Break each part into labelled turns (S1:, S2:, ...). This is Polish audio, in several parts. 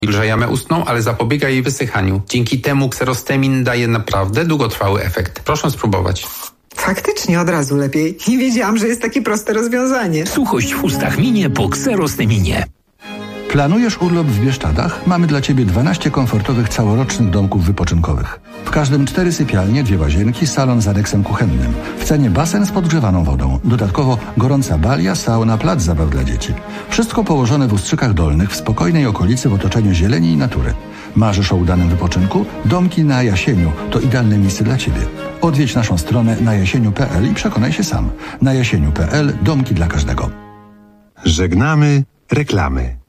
S1: Wilża jamę ustną, ale zapobiega jej wysychaniu. Dzięki temu kserostemin daje naprawdę długotrwały efekt. Proszę spróbować.
S2: Faktycznie od razu lepiej. Nie wiedziałam, że jest takie proste rozwiązanie.
S3: Suchość w ustach minie po kserosteminie.
S4: Planujesz urlop w Bieszczadach? Mamy dla Ciebie 12 komfortowych całorocznych domków wypoczynkowych. W każdym 4 sypialnie, 2 łazienki, salon z aneksem kuchennym. W cenie basen z podgrzewaną wodą. Dodatkowo gorąca balia, sauna, plac zabaw dla dzieci. Wszystko położone w Ustrzykach Dolnych, w spokojnej okolicy w otoczeniu zieleni i natury. Marzysz o udanym wypoczynku? Domki na Jasieniu to idealne miejsce dla Ciebie. Odwiedź naszą stronę najasieniu.pl i przekonaj się sam. Na jasieniu.pl domki dla każdego.
S5: Żegnamy reklamy.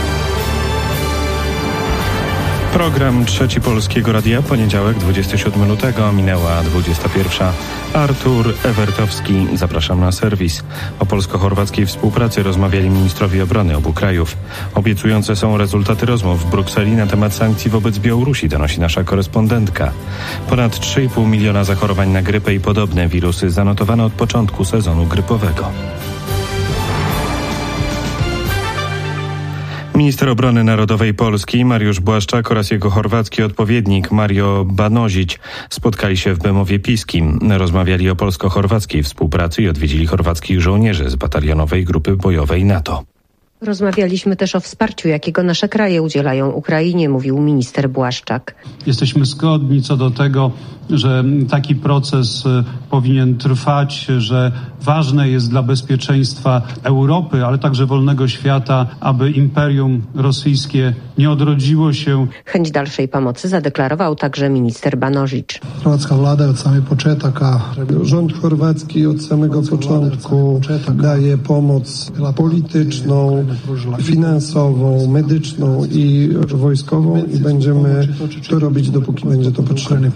S6: Program Trzeci Polskiego Radia, poniedziałek, 27 lutego, minęła 21. Artur Ewertowski, zapraszam na serwis. O polsko-chorwackiej współpracy rozmawiali ministrowie obrony obu krajów. Obiecujące są rezultaty rozmów w Brukseli na temat sankcji wobec Białorusi, donosi nasza korespondentka. Ponad 3,5 miliona zachorowań na grypę i podobne wirusy zanotowano od początku sezonu grypowego. Minister Obrony Narodowej Polski Mariusz Błaszczak oraz jego chorwacki odpowiednik Mario Banožić spotkali się w Bemowie Piskim. Rozmawiali o polsko-chorwackiej współpracy i odwiedzili chorwackich żołnierzy z batalionowej grupy bojowej NATO.
S7: Rozmawialiśmy też o wsparciu, jakiego nasze kraje udzielają Ukrainie, mówił minister Błaszczak.
S8: Jesteśmy zgodni co do tego, że taki proces powinien trwać, że ważne jest dla bezpieczeństwa Europy, ale także wolnego świata, aby imperium rosyjskie nie odrodziło się.
S7: Chęć dalszej pomocy zadeklarował także minister Banožić.
S9: Chorwacka władza od samego początku, rząd chorwacki od samego początku daje pomoc polityczną, finansową, medyczną i wojskową i będziemy to robić, dopóki będzie to potrzebne.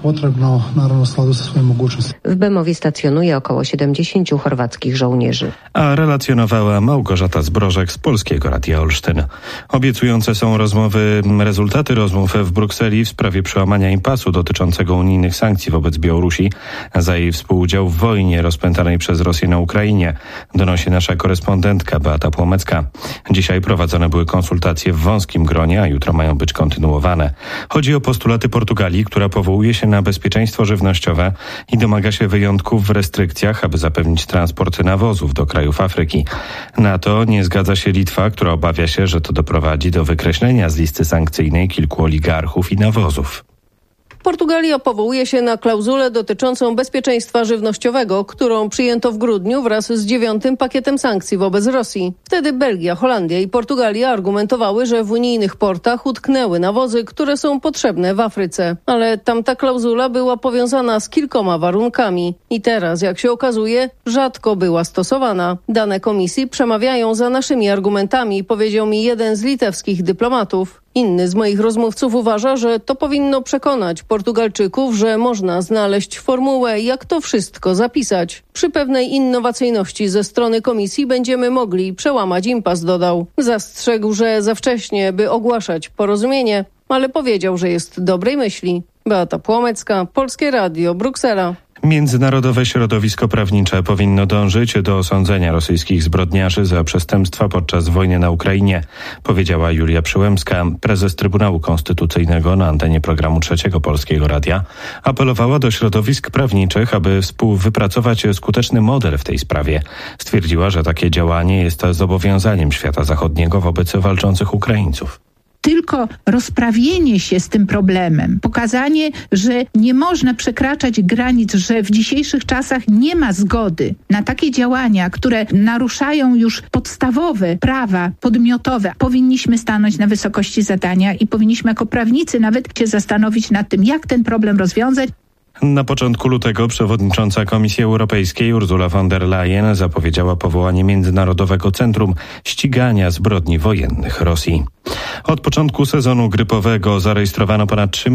S7: W Bemowie stacjonuje około 70 chorwackich żołnierzy.
S6: A relacjonowała Małgorzata Zbrożek z Polskiego Radia Olsztyn. Obiecujące są rezultaty rozmów w Brukseli w sprawie przełamania impasu dotyczącego unijnych sankcji wobec Białorusi za jej współudział w wojnie rozpętanej przez Rosję na Ukrainie, donosi nasza korespondentka Beata Płomecka. Dzisiaj prowadzone były konsultacje w wąskim gronie, a jutro mają być kontynuowane. Chodzi o postulaty Portugalii, która powołuje się na bezpieczeństwo żywnościowe i domaga się wyjątków w restrykcjach, aby zapewnić transport nawozów do krajów Afryki. Na to nie zgadza się Litwa, która obawia się, że to doprowadzi do wykreślenia z listy sankcyjnej kilku oligarchów i nawozów.
S10: Portugalia powołuje się na klauzulę dotyczącą bezpieczeństwa żywnościowego, którą przyjęto w grudniu wraz z 9. pakietem sankcji wobec Rosji. Wtedy Belgia, Holandia i Portugalia argumentowały, że w unijnych portach utknęły nawozy, które są potrzebne w Afryce. Ale tamta klauzula była powiązana z kilkoma warunkami. I teraz, jak się okazuje, rzadko była stosowana. Dane komisji przemawiają za naszymi argumentami, powiedział mi jeden z litewskich dyplomatów. Inny z moich rozmówców uważa, że to powinno przekonać Portugalczyków, że można znaleźć formułę, jak to wszystko zapisać. Przy pewnej innowacyjności ze strony komisji będziemy mogli przełamać impas, dodał. Zastrzegł, że za wcześnie, by ogłaszać porozumienie, ale powiedział, że jest dobrej myśli. Beata Płomecka, Polskie Radio, Bruksela.
S6: Międzynarodowe środowisko prawnicze powinno dążyć do osądzenia rosyjskich zbrodniarzy za przestępstwa podczas wojny na Ukrainie, powiedziała Julia Przyłębska, prezes Trybunału Konstytucyjnego na antenie programu Trzeciego Polskiego Radia. Apelowała do środowisk prawniczych, aby wypracować skuteczny model w tej sprawie. Stwierdziła, że takie działanie jest zobowiązaniem świata zachodniego wobec walczących Ukraińców.
S11: Tylko rozprawienie się z tym problemem, pokazanie, że nie można przekraczać granic, że w dzisiejszych czasach nie ma zgody na takie działania, które naruszają już podstawowe prawa podmiotowe. Powinniśmy stanąć na wysokości zadania i powinniśmy jako prawnicy nawet się zastanowić nad tym, jak ten problem rozwiązać.
S6: Na początku lutego przewodnicząca Komisji Europejskiej Ursula von der Leyen zapowiedziała powołanie Międzynarodowego Centrum Ścigania Zbrodni Wojennych Rosji. Od początku sezonu grypowego zarejestrowano ponad 3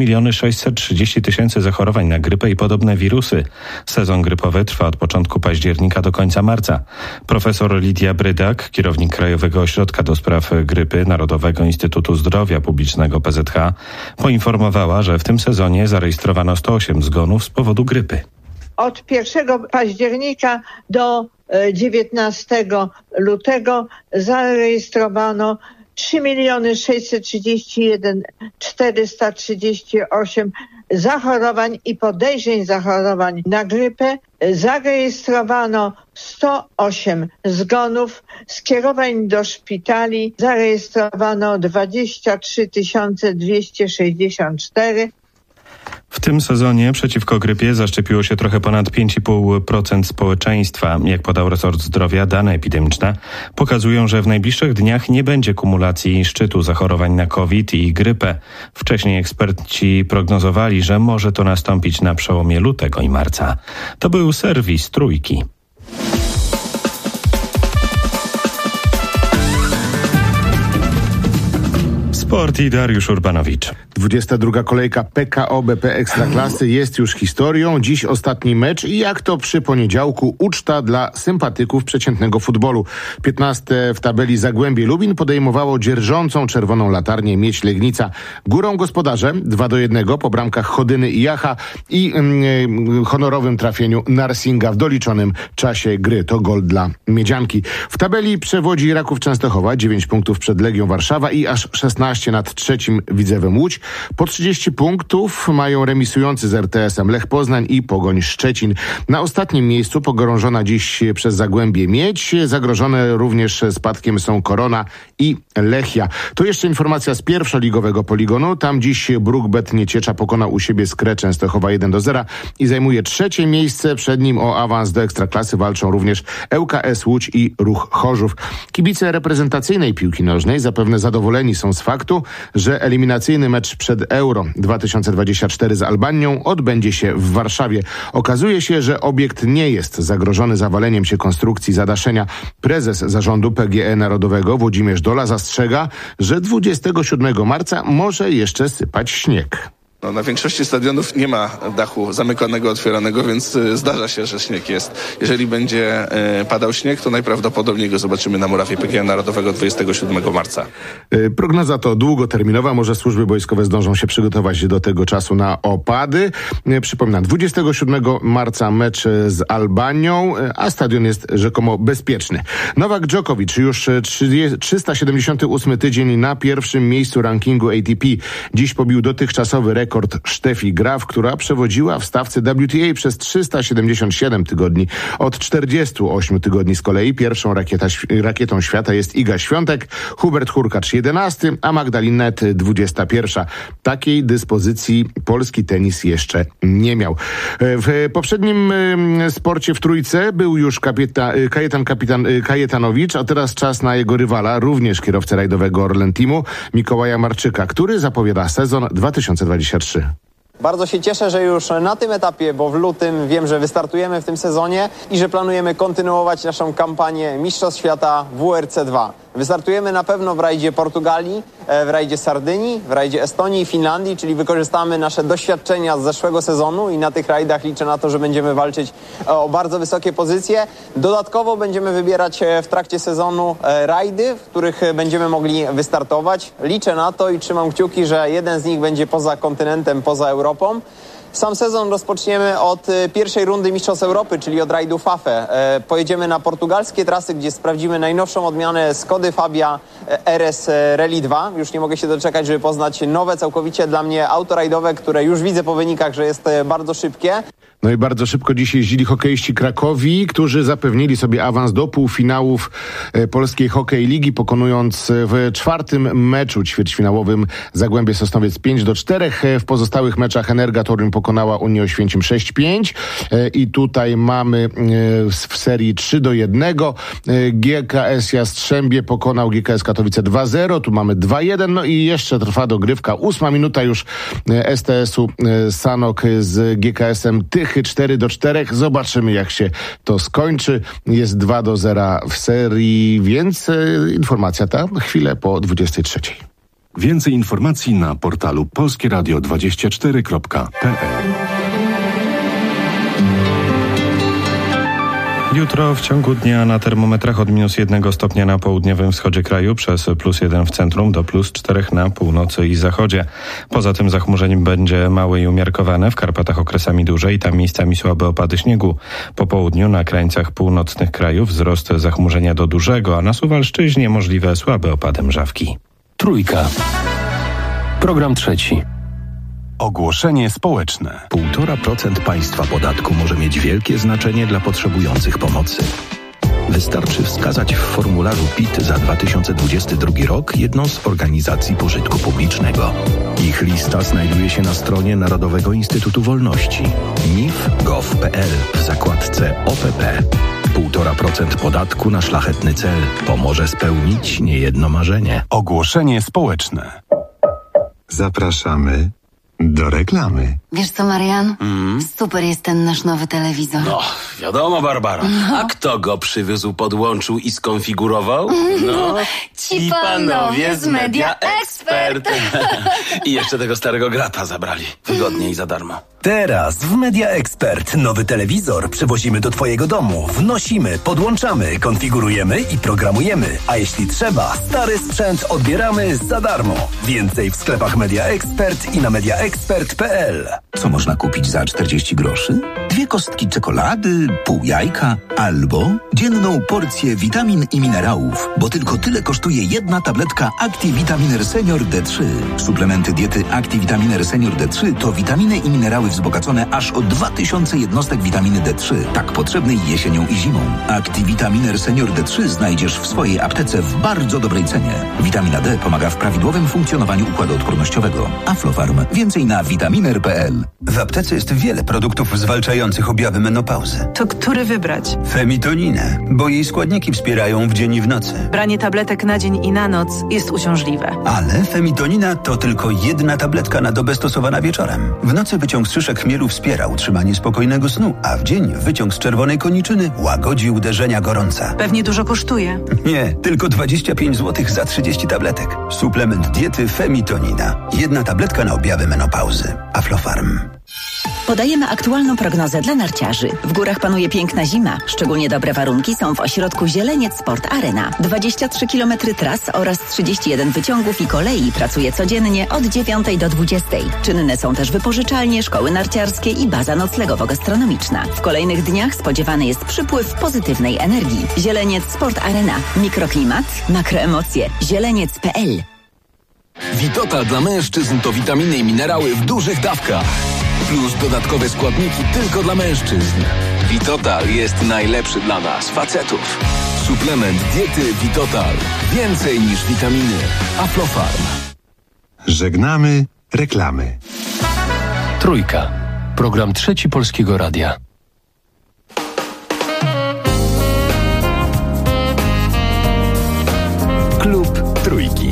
S6: 630 000 zachorowań na grypę i podobne wirusy. Sezon grypowy trwa od początku października do końca marca. Profesor Lidia Brydak, kierownik Krajowego Ośrodka do Spraw Grypy Narodowego Instytutu Zdrowia Publicznego PZH, poinformowała, że w tym sezonie zarejestrowano 108 zgonów z powodu grypy.
S12: Od 1 października do 19 lutego zarejestrowano 3 631 438 zachorowań i podejrzeń zachorowań na grypę. Zarejestrowano 108 zgonów, skierowań do szpitali zarejestrowano 23 264.
S6: W tym sezonie przeciwko grypie zaszczepiło się trochę ponad 5,5% społeczeństwa. Jak podał resort zdrowia, dane epidemiczne pokazują, że w najbliższych dniach nie będzie kumulacji szczytu zachorowań na COVID i grypę. Wcześniej eksperci prognozowali, że może to nastąpić na przełomie lutego i marca. To był serwis Trójki. Sport i Dariusz Urbanowicz.
S13: 22. kolejka PKO BP Ekstraklasy jest już historią. Dziś ostatni mecz i jak to przy poniedziałku uczta dla sympatyków przeciętnego futbolu. 15. w tabeli Zagłębie Lubin podejmowało dzierżącą czerwoną latarnię Miedź Legnica. Górą gospodarze 2-1 po bramkach Chodyny i Jacha i honorowym trafieniu Narsinga w doliczonym czasie gry. To gol dla Miedzianki. W tabeli przewodzi Raków Częstochowa 9 punktów przed Legią Warszawa i aż 16 nad trzecim Widzewem Łódź. Po 30 punktów mają remisujący z RTS-em Lech Poznań i Pogoń Szczecin. Na ostatnim miejscu pogrążona dziś przez Zagłębie Miedź. Zagrożone również spadkiem są Korona i Lechia. To jeszcze informacja z pierwszoligowego poligonu. Tam dziś Bruk-Bet Nieciecza pokonał u siebie Skrę Częstochowa 1-0 i zajmuje trzecie miejsce. Przed nim o awans do Ekstraklasy walczą również ŁKS Łódź i Ruch Chorzów. Kibice reprezentacyjnej piłki nożnej zapewne zadowoleni są z faktu, że eliminacyjny mecz przed Euro 2024 z Albanią odbędzie się w Warszawie. Okazuje się, że obiekt nie jest zagrożony zawaleniem się konstrukcji zadaszenia. Prezes zarządu PGE Narodowego Włodzimierz Dola zastrzega, że 27 marca może jeszcze sypać śnieg.
S14: Na większości stadionów nie ma dachu zamykanego, otwieranego, więc zdarza się, że śnieg jest. Jeżeli będzie padał śnieg, to najprawdopodobniej go zobaczymy na murawie PGE Narodowego 27 marca.
S13: Prognoza to długoterminowa. Może służby wojskowe zdążą się przygotować do tego czasu na opady. Przypominam, 27 marca mecz z Albanią, a stadion jest rzekomo bezpieczny. Nowak Djokovic już 378 tydzień na pierwszym miejscu rankingu ATP. Dziś pobił dotychczasowy rekord Steffi Graf, która przewodziła w stawce WTA przez 377 tygodni. Od 48 tygodni z kolei pierwszą rakietą świata jest Iga Świątek, Hubert Hurkacz 11, a Magdalena Net 21. Takiej dyspozycji polski tenis jeszcze nie miał. W poprzednim sporcie w trójce był już kapitan Kajetanowicz, a teraz czas na jego rywala, również kierowcę rajdowego Orlen Teamu, Mikołaja Marczyka, który zapowiada sezon 2023.
S15: Bardzo się cieszę, że już na tym etapie, bo w lutym wiem, że wystartujemy w tym sezonie i że planujemy kontynuować naszą kampanię Mistrzostw Świata WRC 2. Wystartujemy na pewno w rajdzie Portugalii, w rajdzie Sardynii, w rajdzie Estonii i Finlandii, czyli wykorzystamy nasze doświadczenia z zeszłego sezonu i na tych rajdach liczę na to, że będziemy walczyć o bardzo wysokie pozycje. Dodatkowo będziemy wybierać w trakcie sezonu rajdy, w których będziemy mogli wystartować. Liczę na to i trzymam kciuki, że jeden z nich będzie poza kontynentem, poza Europą. Sam sezon rozpoczniemy od pierwszej rundy Mistrzostw Europy, czyli od rajdu Fafe. Pojedziemy na portugalskie trasy, gdzie sprawdzimy najnowszą odmianę Skody Fabia RS Rally 2. Już nie mogę się doczekać, żeby poznać nowe całkowicie dla mnie auto rajdowe, które już widzę po wynikach, że jest bardzo szybkie.
S13: No i bardzo szybko dziś jeździli hokeiści Krakowi, którzy zapewnili sobie awans do półfinałów Polskiej Hokej Ligi, pokonując w czwartym meczu ćwierćfinałowym Zagłębie Sosnowiec 5-4. W pozostałych meczach Energa Toruń pokonała Unię Oświęcim 6-5 i tutaj mamy w serii 3-1. GKS Jastrzębie pokonał GKS Katowice 2-0, tu mamy 2-1, no i jeszcze trwa dogrywka. 8 minuta już STS-u Sanok z GKS-em Tychy 4-4. Zobaczymy, jak się to skończy. Jest 2-0 w serii, więc informacja ta chwilę po 23.
S16: Więcej informacji na portalu polskieradio24.pl.
S6: Jutro w ciągu dnia na termometrach od -1 stopnia na południowym wschodzie kraju przez +1 w centrum do +4 na północy i zachodzie. Poza tym zachmurzenie będzie małe i umiarkowane, w Karpatach okresami duże i tam miejscami słabe opady śniegu. Po południu na krańcach północnych krajów wzrost zachmurzenia do dużego, a na Suwalszczyźnie możliwe słabe opady mrzawki.
S3: Trójka. Program trzeci.
S16: Ogłoszenie społeczne.
S3: 1,5% państwa podatku może mieć wielkie znaczenie dla potrzebujących pomocy. Wystarczy wskazać w formularzu PIT za 2022 rok jedną z organizacji pożytku publicznego. Ich lista znajduje się na stronie Narodowego Instytutu Wolności nif.gov.pl w zakładce OPP. 1,5% podatku na szlachetny cel pomoże spełnić niejedno marzenie.
S16: Ogłoszenie społeczne.
S5: Zapraszamy do reklamy.
S17: Wiesz co, Marian? Super jest ten nasz nowy telewizor.
S18: No, wiadomo, Barbara. A kto go przywiózł, podłączył i skonfigurował? No,
S17: ci panowie z Media Expert.
S18: I jeszcze tego starego grata zabrali. Wygodnie i za darmo.
S19: Teraz w Media Expert nowy telewizor przywozimy do twojego domu. Wnosimy, podłączamy, konfigurujemy i programujemy. A jeśli trzeba, stary sprzęt odbieramy za darmo. Więcej w sklepach Media Expert i na mediaexpert.pl.
S20: Co można kupić za 40 groszy? 2 kostki czekolady, pół jajka albo dzienną porcję witamin i minerałów, bo tylko tyle kosztuje jedna tabletka ActiVitaminer Senior D3. Suplementy diety ActiVitaminer Senior D3 to witaminy i minerały wzbogacone aż o 2000 jednostek witaminy D3, tak potrzebnej jesienią i zimą. ActiVitaminer Senior D3 znajdziesz w swojej aptece w bardzo dobrej cenie. Witamina D pomaga w prawidłowym funkcjonowaniu układu odpornościowego. Aflofarm. Więcej na vitaminer.pl.
S21: W aptece jest wiele produktów zwalczających objawy menopauzy.
S22: To który wybrać?
S21: Femitoninę, bo jej składniki wspierają w dzień i w nocy.
S22: Branie tabletek na dzień i na noc jest uciążliwe.
S21: Ale femitonina to tylko jedna tabletka na dobę stosowana wieczorem. W nocy wyciąg z szyszek chmielu wspiera utrzymanie spokojnego snu, a w dzień wyciąg z czerwonej koniczyny łagodzi uderzenia gorąca.
S22: Pewnie dużo kosztuje.
S21: Nie, tylko 25 zł za 30 tabletek. Suplement diety Femitonina. Jedna tabletka na objawy menopauzy. Aflofarm.
S23: Podajemy aktualną prognozę dla narciarzy. W górach panuje piękna zima. Szczególnie dobre warunki są w ośrodku Zieleniec Sport Arena. 23 km tras oraz 31 wyciągów i kolei pracuje codziennie od 9 do 20. Czynne są też wypożyczalnie, szkoły narciarskie i baza noclegowo-gastronomiczna. W kolejnych dniach spodziewany jest przypływ pozytywnej energii. Zieleniec Sport Arena. Mikroklimat, makroemocje. Zieleniec.pl.
S3: Witotal dla mężczyzn to witaminy i minerały w dużych dawkach. Plus dodatkowe składniki tylko dla mężczyzn. Witotal jest najlepszy dla nas, facetów. Suplement diety Witotal. Więcej niż witaminy. Aflofarm.
S5: Żegnamy reklamy.
S3: Trójka. Program trzeci Polskiego Radia.
S19: Klub Trójki.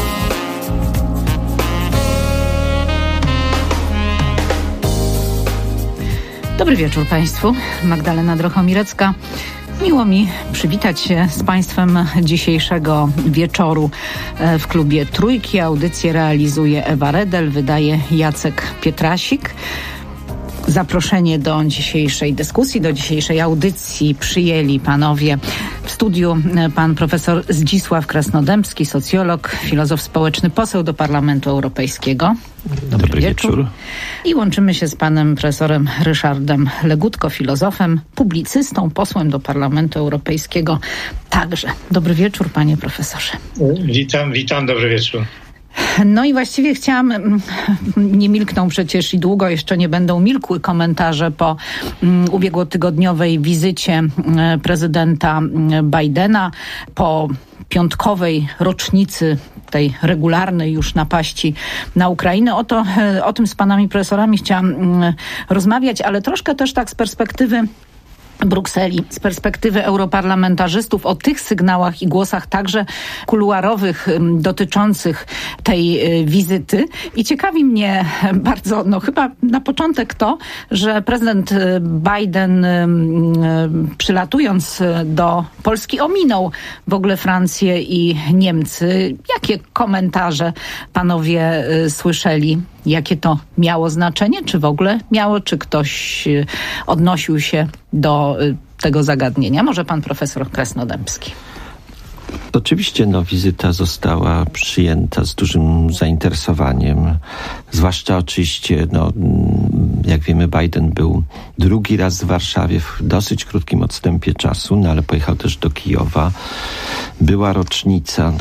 S11: Dobry wieczór Państwu. Magdalena Drochomirecka. Miło mi przywitać się z Państwem dzisiejszego wieczoru w klubie Trójki. Audycję realizuje Ewa Redel, wydaje Jacek Pietrasik. Zaproszenie do dzisiejszej dyskusji, do dzisiejszej audycji przyjęli panowie w studiu pan profesor Zdzisław Krasnodębski, socjolog, filozof społeczny, poseł do Parlamentu Europejskiego. Dobry wieczór. I łączymy się z panem profesorem Ryszardem Legutko, filozofem, publicystą, posłem do Parlamentu Europejskiego także. Dobry wieczór, panie profesorze.
S24: Witam, dobry wieczór.
S11: No i właściwie chciałam, nie milkną przecież i długo jeszcze nie będą milkły komentarze po ubiegłotygodniowej wizycie prezydenta Bidena, po piątkowej rocznicy tej regularnej już napaści na Ukrainę. O tym z panami profesorami chciałam rozmawiać, ale troszkę też tak z perspektywy Brukseli, z perspektywy europarlamentarzystów, o tych sygnałach i głosach także kuluarowych dotyczących tej wizyty. I ciekawi mnie bardzo, chyba na początek to, że prezydent Biden przylatując do Polski ominął w ogóle Francję i Niemcy. Jakie komentarze panowie słyszeli? Jakie to miało znaczenie? Czy w ogóle miało? Czy ktoś odnosił się do tego zagadnienia. Może pan profesor Krasnodębski.
S1: Oczywiście wizyta została przyjęta z dużym zainteresowaniem, zwłaszcza oczywiście, jak wiemy, Biden był drugi raz w Warszawie w dosyć krótkim odstępie czasu, ale pojechał też do Kijowa. Była rocznica,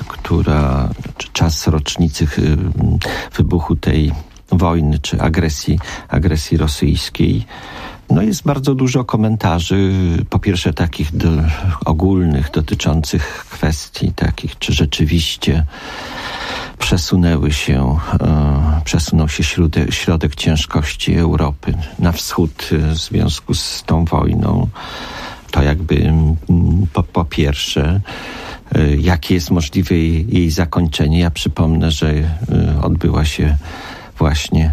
S1: czas rocznicy wybuchu tej wojny czy agresji rosyjskiej. Jest bardzo dużo komentarzy, po pierwsze takich ogólnych, dotyczących kwestii takich, czy rzeczywiście przesunął się środek ciężkości Europy na wschód w związku z tą wojną. To jakby po pierwsze, jakie jest możliwe jej zakończenie. Ja przypomnę, że odbyła się właśnie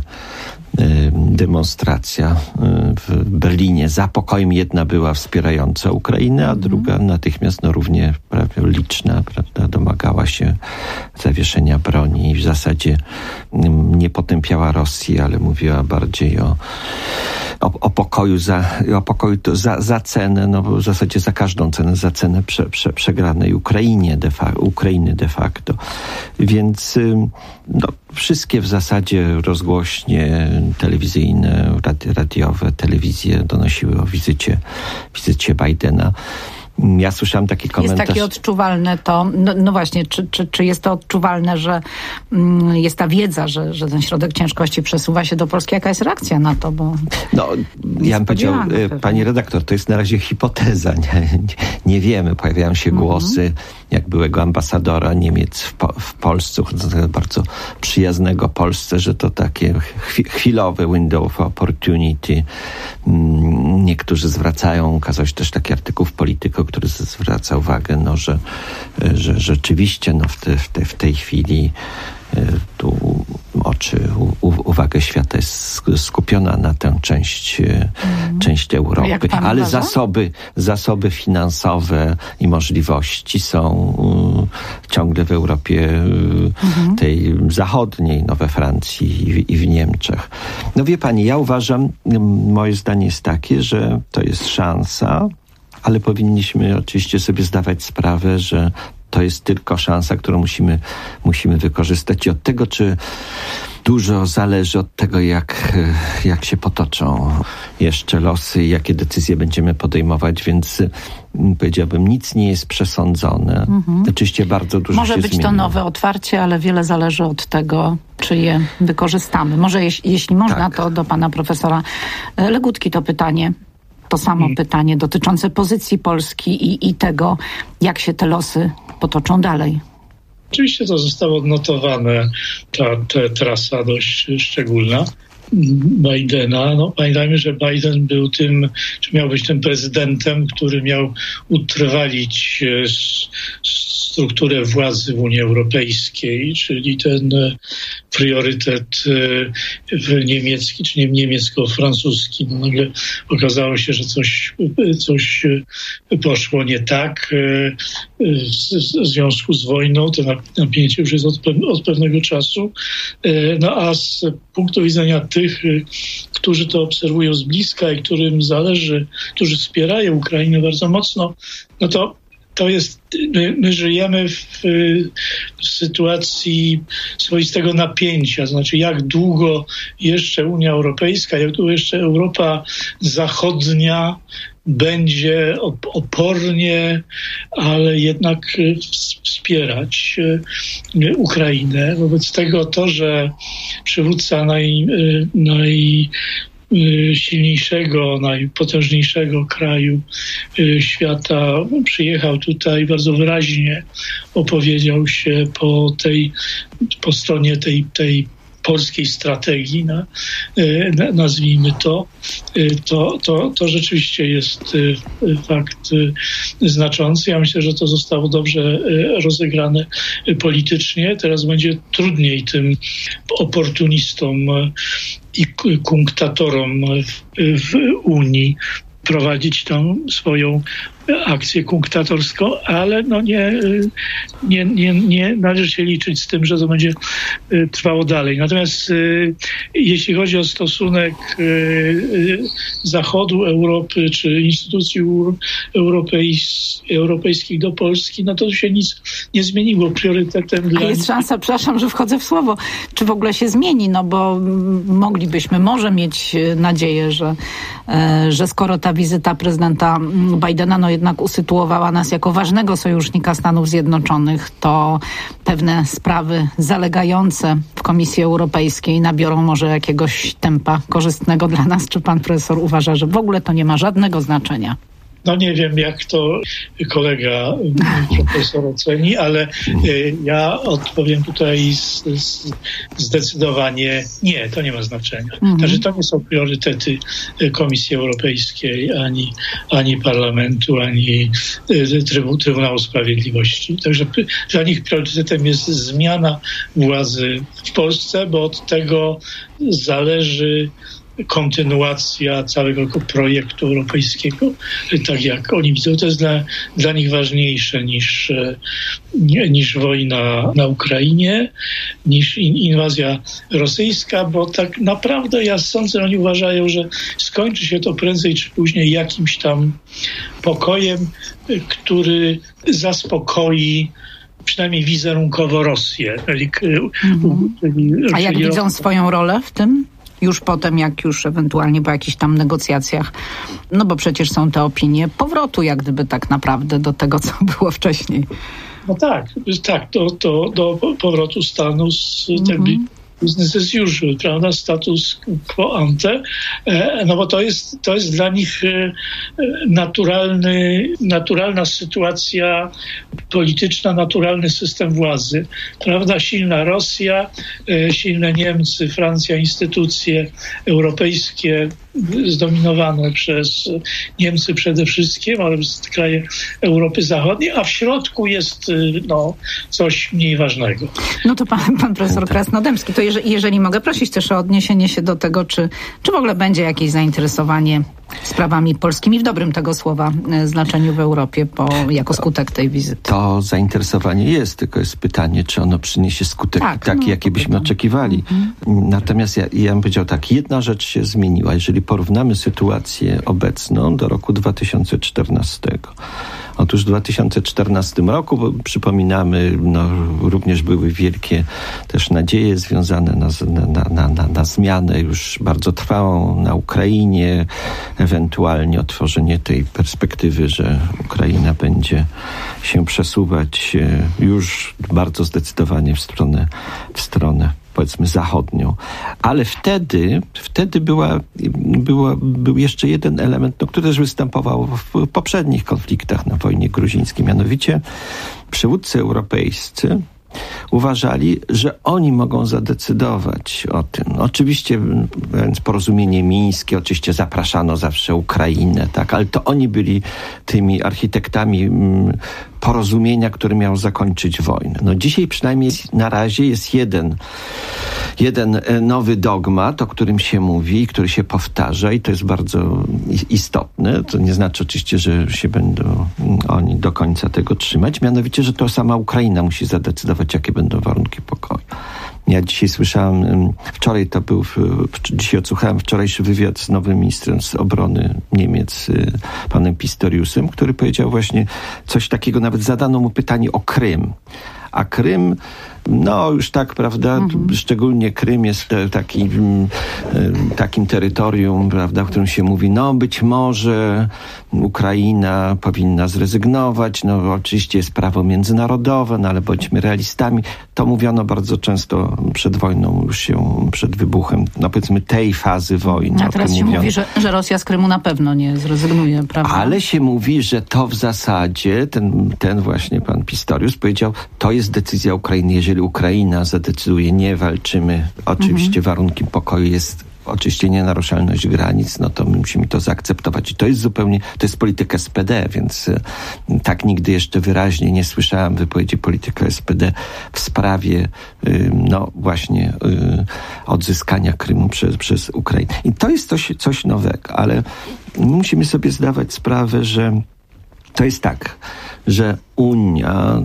S1: demonstracja w Berlinie za pokojem. Jedna była wspierająca Ukrainę, a druga natychmiast równie liczna, domagała się zawieszenia broni i w zasadzie nie potępiała Rosji, ale mówiła bardziej o pokoju za cenę, w zasadzie za każdą cenę, za cenę przegranej Ukrainy de facto. Więc wszystkie w zasadzie rozgłośnie telewizyjne, radiowe, telewizje donosiły o wizycie Bidena. Ja słyszałam taki komentarz.
S11: Jest takie odczuwalne to, właśnie, czy jest to odczuwalne, że jest ta wiedza, że ten środek ciężkości przesuwa się do Polski? Jaka jest reakcja na to?
S1: Ja bym powiedział, pani redaktor, to jest na razie hipoteza. Nie wiemy. Pojawiają się głosy, jak byłego ambasadora Niemiec w Polsce, bardzo przyjaznego Polsce, że to takie chwilowe window of opportunity. Niektórzy zwracają, ukazał się też taki artykuł w Polityko, który zwraca uwagę, że rzeczywiście w tej chwili tu uwaga świata jest skupiona na tę część Europy, ale zasoby finansowe i możliwości są ciągle w Europie tej zachodniej, we Francji i w Niemczech. Wie pani, ja uważam, moje zdanie jest takie, że to jest szansa, ale powinniśmy oczywiście sobie zdawać sprawę, że to jest tylko szansa, którą musimy wykorzystać i od tego, czy dużo zależy od tego, jak się potoczą jeszcze losy i jakie decyzje będziemy podejmować, więc powiedziałbym, nic nie jest przesądzone. Oczywiście bardzo dużo
S11: może
S1: się
S11: być
S1: zmieni.
S11: To nowe otwarcie, ale wiele zależy od tego, czy je wykorzystamy. Może jeśli można, to do pana profesora Legutki to pytanie. To samo pytanie dotyczące pozycji Polski i tego, jak się te losy potoczą dalej.
S24: Oczywiście to zostało odnotowane, ta trasa dość szczególna Bidena. Pamiętajmy, że Biden był miał być tym prezydentem, który miał utrwalić strukturę władzy w Unii Europejskiej, czyli ten priorytet niemiecki, czy nie niemiecko-francuski. Nagle okazało się, że coś poszło nie tak w związku z wojną. To napięcie już jest od pewnego czasu. A z punktu widzenia tych, którzy to obserwują z bliska i którym zależy, którzy wspierają Ukrainę bardzo mocno, to jest, my żyjemy w sytuacji swoistego napięcia, znaczy jak długo jeszcze Unia Europejska, jak długo jeszcze Europa Zachodnia będzie opornie, ale jednak wspierać Ukrainę. Wobec tego to, że przywódca najsilniejszego, najpotężniejszego kraju świata przyjechał tutaj, bardzo wyraźnie opowiedział się po stronie tej polskiej strategii, nazwijmy to rzeczywiście jest fakt znaczący. Ja myślę, że to zostało dobrze rozegrane politycznie. Teraz będzie trudniej tym oportunistom i kunktatorom w Unii prowadzić tą swoją akcję kunktatorską, ale nie należy się liczyć z tym, że to będzie trwało dalej. Natomiast jeśli chodzi o stosunek Zachodu, Europy czy instytucji europejskich do Polski, no to się nic nie zmieniło. Priorytetem dla...
S2: A jest szansa, przepraszam, że wchodzę w słowo, czy w ogóle się zmieni, no bo moglibyśmy może mieć nadzieję, że skoro ta wizyta prezydenta Bidena jednak usytuowała nas jako ważnego sojusznika Stanów Zjednoczonych, to pewne sprawy zalegające w Komisji Europejskiej nabiorą może jakiegoś tempa korzystnego dla nas. Czy pan profesor uważa, że w ogóle to nie ma żadnego znaczenia?
S24: No nie wiem, jak to kolega profesor oceni, ale ja odpowiem tutaj zdecydowanie nie, to nie ma znaczenia. Znaczy to nie są priorytety Komisji Europejskiej, ani Parlamentu, ani Trybunału Sprawiedliwości. Także dla nich priorytetem jest zmiana władzy w Polsce, bo od tego zależy kontynuacja całego projektu europejskiego, tak jak oni widzą. To jest dla nich ważniejsze niż wojna na Ukrainie, niż inwazja rosyjska, bo tak naprawdę ja sądzę, oni uważają, że skończy się to prędzej czy później jakimś tam pokojem, który zaspokoi przynajmniej wizerunkowo Rosję.
S2: A jak widzą swoją rolę w tym? Już potem, jak już ewentualnie po jakichś tam negocjacjach, no bo przecież są te opinie powrotu jak gdyby tak naprawdę do tego, co było wcześniej.
S24: No tak, do powrotu stanu z business as usual, prawda, status quo ante, no bo to jest dla nich naturalna sytuacja polityczna, naturalny system władzy, prawda, silna Rosja, silne Niemcy, Francja, instytucje europejskie zdominowane przez Niemcy przede wszystkim, ale przez kraje Europy Zachodniej, a w środku jest coś mniej ważnego.
S2: No to pan profesor Krasnodębski, to jeżeli mogę prosić też o odniesienie się do tego, czy w ogóle będzie jakieś zainteresowanie sprawami polskimi w dobrym tego słowa znaczeniu w Europie jako skutek tej wizyty.
S1: To zainteresowanie jest, tylko jest pytanie, czy ono przyniesie skutek taki, jaki byśmy oczekiwali. Natomiast ja bym powiedział tak, jedna rzecz się zmieniła. Jeżeli porównamy sytuację obecną do roku 2014. Otóż w 2014 roku, bo przypominamy, również były wielkie też nadzieje związane na zmianę już bardzo trwałą na Ukrainie, ewentualnie otworzenie tej perspektywy, że Ukraina będzie się przesuwać już bardzo zdecydowanie w stronę powiedzmy zachodnią. Ale wtedy był jeszcze jeden element, który też występował w poprzednich konfliktach na wojnie gruzińskiej. Mianowicie przywódcy europejscy uważali, że oni mogą zadecydować o tym. Oczywiście porozumienie mińskie, oczywiście zapraszano zawsze Ukrainę, tak, ale to oni byli tymi architektami porozumienia, które miało zakończyć wojnę. No dzisiaj przynajmniej na razie jest jeden nowy dogmat, o którym się mówi, który się powtarza i to jest bardzo istotne. To nie znaczy oczywiście, że się będą oni do końca tego trzymać. Mianowicie, że to sama Ukraina musi zadecydować, jakie będą warunki pokoju. Ja dzisiaj słyszałem, dzisiaj odsłuchałem wczorajszy wywiad z nowym ministrem obrony Niemiec, panem Pistoriusem, który powiedział właśnie coś takiego, nawet zadano mu pytanie o Krym. A Krym, już tak, prawda, szczególnie Krym jest takim terytorium, prawda, w którym się mówi, być może Ukraina powinna zrezygnować, oczywiście jest prawo międzynarodowe, ale bądźmy realistami. To mówiono bardzo często przed wojną, już się przed wybuchem, powiedzmy tej fazy wojny.
S2: A teraz się mówi, że Rosja z Krymu na pewno nie zrezygnuje, prawda?
S1: Ale się mówi, że to w zasadzie, ten właśnie pan Pistorius powiedział, to jest decyzja Ukrainy. Jeżeli Ukraina zadecyduje, nie walczymy, oczywiście warunkiem pokoju jest oczywiście nienaruszalność granic, to my musimy to zaakceptować. I to jest polityka SPD, więc tak nigdy jeszcze wyraźnie nie słyszałem wypowiedzi polityka SPD w sprawie właśnie odzyskania Krymu przez Ukrainę. I to jest coś nowego, ale musimy sobie zdawać sprawę, że To jest tak, że Unia,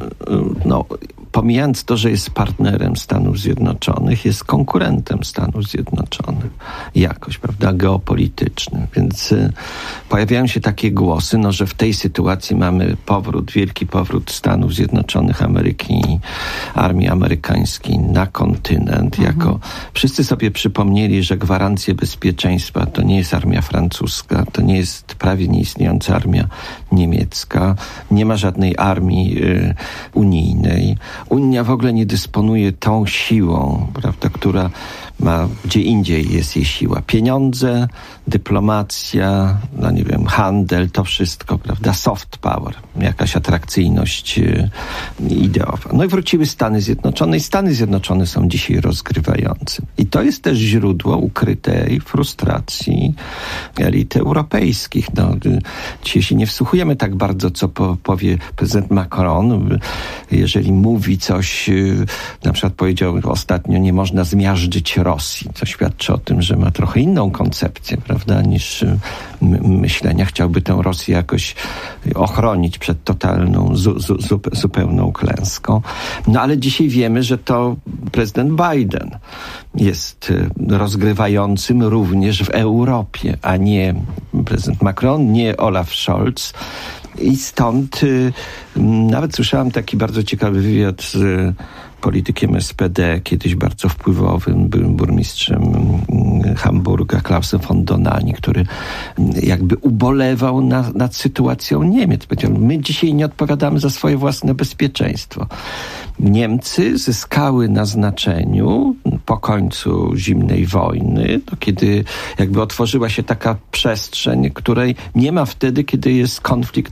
S1: pomijając to, że jest partnerem Stanów Zjednoczonych, jest konkurentem Stanów Zjednoczonych jakoś, prawda, geopolitycznym. Więc pojawiają się takie głosy, że w tej sytuacji mamy wielki powrót Stanów Zjednoczonych Ameryki i armii amerykańskiej na kontynent. Wszyscy sobie przypomnieli, że gwarancje bezpieczeństwa to nie jest armia francuska, to nie jest prawie nieistniejąca armia niemiecka, nie ma żadnej armii unijnej. Unia w ogóle nie dysponuje tą siłą, prawda, która ma, gdzie indziej jest jej siła. Pieniądze, dyplomacja, handel, to wszystko, prawda, soft power, jakaś atrakcyjność ideowa. I wróciły Stany Zjednoczone i Stany Zjednoczone są dzisiaj rozgrywającym. I to jest też źródło ukrytej frustracji elit europejskich. Dzisiaj się nie wsłuchujemy tak bardzo, co powie prezydent Macron. Jeżeli mówi coś, na przykład powiedział ostatnio, nie można zmiażdżyć Rosji, co świadczy o tym, że ma trochę inną koncepcję, prawda, niż myślenia. Chciałby tę Rosję jakoś ochronić przed totalną, zupełną klęską. Ale dzisiaj wiemy, że to prezydent Biden jest rozgrywającym również w Europie, a nie prezydent Macron, nie Olaf Scholz. I stąd nawet słyszałam taki bardzo ciekawy wywiad z politykiem SPD, kiedyś bardzo wpływowym, byłym burmistrzem Hamburga, Klausem von Donani, który jakby ubolewał nad sytuacją Niemiec. Powiedział, my dzisiaj nie odpowiadamy za swoje własne bezpieczeństwo. Niemcy zyskały na znaczeniu po końcu zimnej wojny, kiedy jakby otworzyła się taka przestrzeń, której nie ma wtedy, kiedy jest konflikt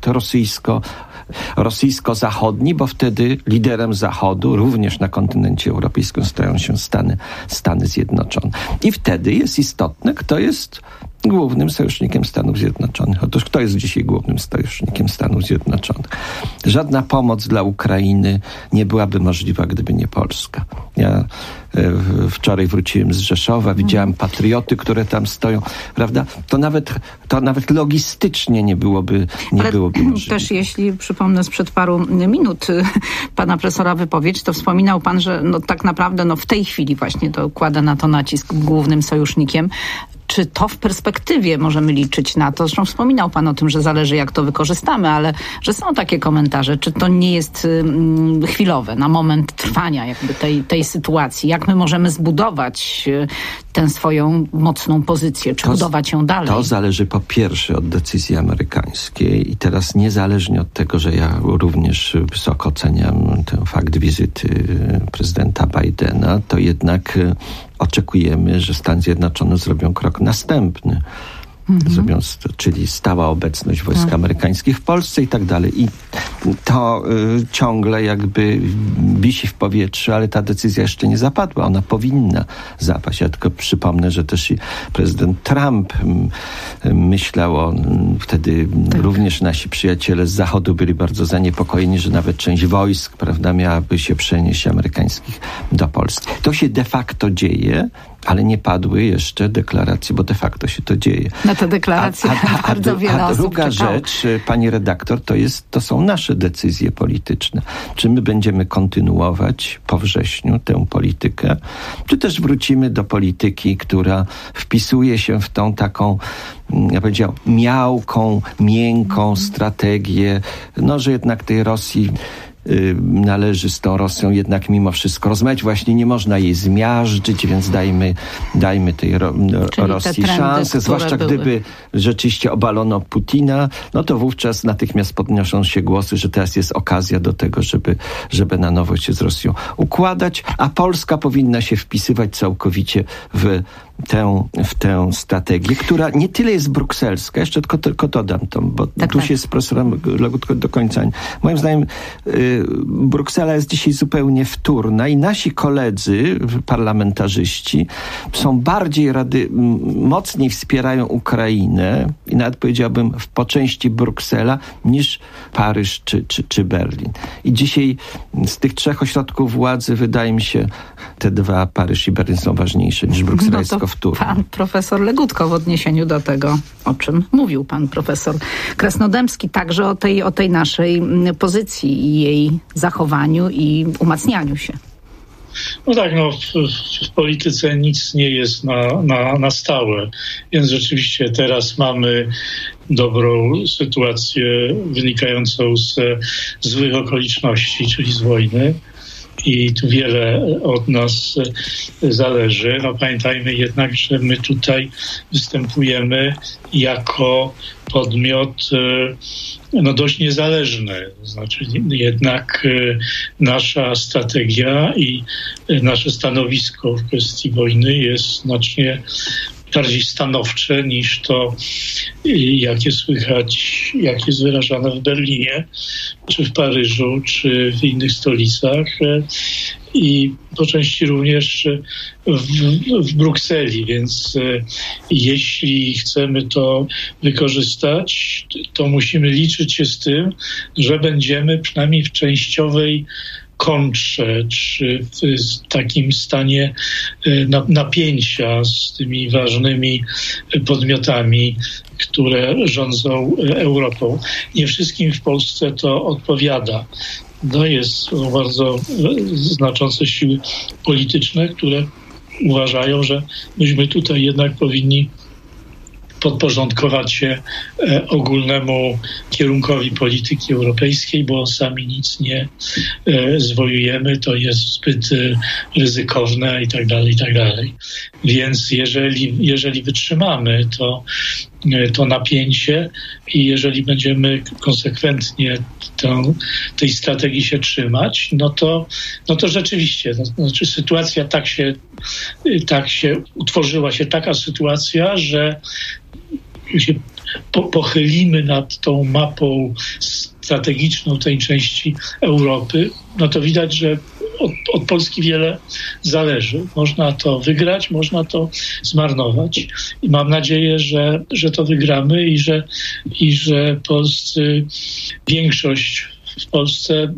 S1: rosyjsko-zachodni, bo wtedy liderem Zachodu, również na kontynencie europejskim, stają się Stany Zjednoczone. I wtedy jest istotne, kto jest głównym sojusznikiem Stanów Zjednoczonych. Otóż kto jest dzisiaj głównym sojusznikiem Stanów Zjednoczonych? Żadna pomoc dla Ukrainy nie byłaby możliwa, gdyby nie Polska. Ja wczoraj wróciłem z Rzeszowa, widziałem patrioty, które tam stoją, prawda? To nawet logistycznie nie byłoby możliwe.
S2: Też jeśli przypomnę sprzed paru minut pana profesora wypowiedź, to wspominał pan, że tak naprawdę w tej chwili właśnie to kłada na to nacisk głównym sojusznikiem. Czy to w perspektywie możemy liczyć na to? Zresztą wspominał pan o tym, że zależy jak to wykorzystamy, ale że są takie komentarze. Czy to nie jest chwilowe, na moment trwania jakby tej sytuacji? Jak my możemy zbudować tę swoją mocną pozycję? Czy budować ją dalej?
S1: To zależy po pierwsze od decyzji amerykańskiej i teraz niezależnie od tego, że ja również wysoko oceniam ten fakt wizyty prezydenta Bidena, to jednak oczekujemy, że Stany Zjednoczone zrobią krok następny. Czyli stała obecność wojsk amerykańskich w Polsce i tak dalej. I to ciągle jakby wisi w powietrzu, ale ta decyzja jeszcze nie zapadła. Ona powinna zapaść. Ja tylko przypomnę, że też i prezydent Trump myślał wtedy również nasi przyjaciele z Zachodu byli bardzo zaniepokojeni, że nawet część wojsk, prawda, miałaby się przenieść amerykańskich do Polski. To się de facto dzieje, ale nie padły jeszcze deklaracje, bo de facto się to dzieje.
S2: Na te deklaracje bardzo wiele osób
S1: druga rzecz, pani redaktor, to są nasze decyzje polityczne. Czy my będziemy kontynuować po wrześniu tę politykę, czy też wrócimy do polityki, która wpisuje się w tą taką, ja powiedział, miękką strategię, że jednak tej Rosji należy z tą Rosją jednak mimo wszystko rozmawiać. Właśnie nie można jej zmiażdżyć, więc dajmy tej Rosji szansę, zwłaszcza gdyby rzeczywiście obalono Putina, to wówczas natychmiast podnoszą się głosy, że teraz jest okazja do tego, żeby na nowo się z Rosją układać, a Polska powinna się wpisywać całkowicie w tę strategię, która nie tyle jest brukselska, jeszcze tylko dodam to, bo się z profesorem Legutko do końca. Moim zdaniem Bruksela jest dzisiaj zupełnie wtórna i nasi koledzy, parlamentarzyści, są bardziej mocniej wspierają Ukrainę i nawet powiedziałbym po części Bruksela niż Paryż czy Berlin. I dzisiaj z tych trzech ośrodków władzy wydaje mi się te dwa, Paryż i Berlin, są ważniejsze niż Bruksela jest tylko wtórny.
S2: Pan profesor Legutko w odniesieniu do tego, o czym mówił pan profesor Krasnodębski, także o tej naszej pozycji i jej zachowaniu i umacnianiu się.
S24: No tak, w polityce nic nie jest na stałe, więc rzeczywiście teraz mamy dobrą sytuację wynikającą z złych okoliczności, czyli z wojny. I tu wiele od nas zależy. Pamiętajmy jednak, że my tutaj występujemy jako podmiot dość niezależny. Znaczy jednak nasza strategia i nasze stanowisko w kwestii wojny jest znacznie bardziej stanowcze niż to, jakie słychać, jak jest wyrażane w Berlinie, czy w Paryżu, czy w innych stolicach i po części również w Brukseli. Więc jeśli chcemy to wykorzystać, to musimy liczyć się z tym, że będziemy przynajmniej w częściowej kontrze, czy w takim stanie napięcia z tymi ważnymi podmiotami, które rządzą Europą. Nie wszystkim w Polsce to odpowiada. Są bardzo znaczące siły polityczne, które uważają, że myśmy tutaj jednak powinni podporządkować się ogólnemu kierunkowi polityki europejskiej, bo sami nic nie zwojujemy, to jest zbyt ryzykowne i tak dalej. Więc jeżeli wytrzymamy to napięcie i jeżeli będziemy konsekwentnie tej strategii się trzymać, no to rzeczywiście, znaczy sytuacja tak się utworzyła się taka sytuacja, że się pochylimy nad tą mapą strategiczną tej części Europy, no to widać, że od Polski wiele zależy. Można to wygrać, można to zmarnować. I mam nadzieję, że to wygramy i że większość w Polsce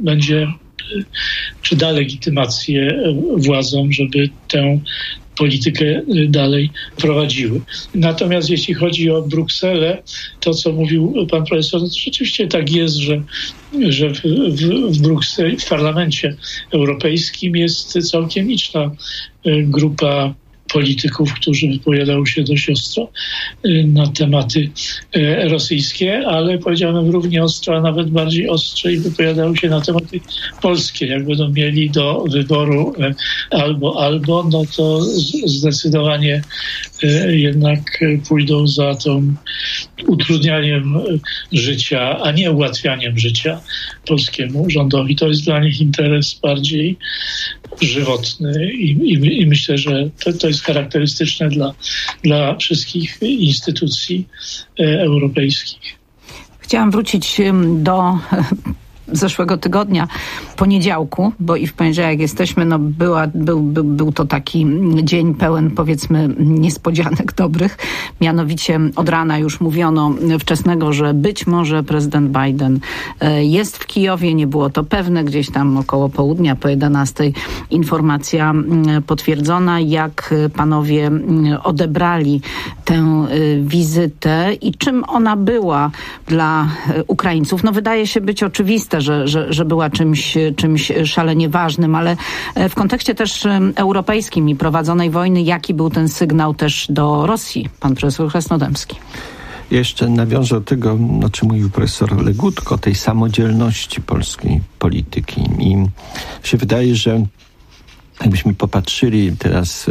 S24: czy da legitymację władzom, żeby tę politykę dalej prowadziły. Natomiast jeśli chodzi o Brukselę, to co mówił pan profesor, to rzeczywiście tak jest, że w Brukseli, w Parlamencie Europejskim jest całkiem liczna grupa polityków, którzy wypowiadają się dość ostro na tematy rosyjskie, ale powiedziałem równie ostro, a nawet bardziej ostrze i wypowiadają się na tematy polskie. Jak będą mieli do wyboru albo, no to zdecydowanie jednak pójdą za tą utrudnianiem życia, a nie ułatwianiem życia polskiemu rządowi. To jest dla nich interes bardziej żywotny i myślę, że to jest charakterystyczne dla wszystkich instytucji europejskich.
S2: Chciałam wrócić do zeszłego tygodnia, poniedziałku, bo i w poniedziałek jesteśmy, był to taki dzień pełen, powiedzmy, niespodzianek dobrych. Mianowicie od rana już mówiono wczesnego, że być może prezydent Biden jest w Kijowie. Nie było to pewne. Gdzieś tam około południa, po 11 informacja potwierdzona. Jak panowie odebrali tę wizytę i czym ona była dla Ukraińców? Wydaje się być oczywiste, że była czymś szalenie ważnym, ale w kontekście też europejskim i prowadzonej wojny, jaki był ten sygnał też do Rosji, pan profesor Krasnodębski?
S1: Jeszcze nawiążę do tego, o czym mówił profesor Legutko, tej samodzielności polskiej polityki. I się wydaje, że jakbyśmy popatrzyli teraz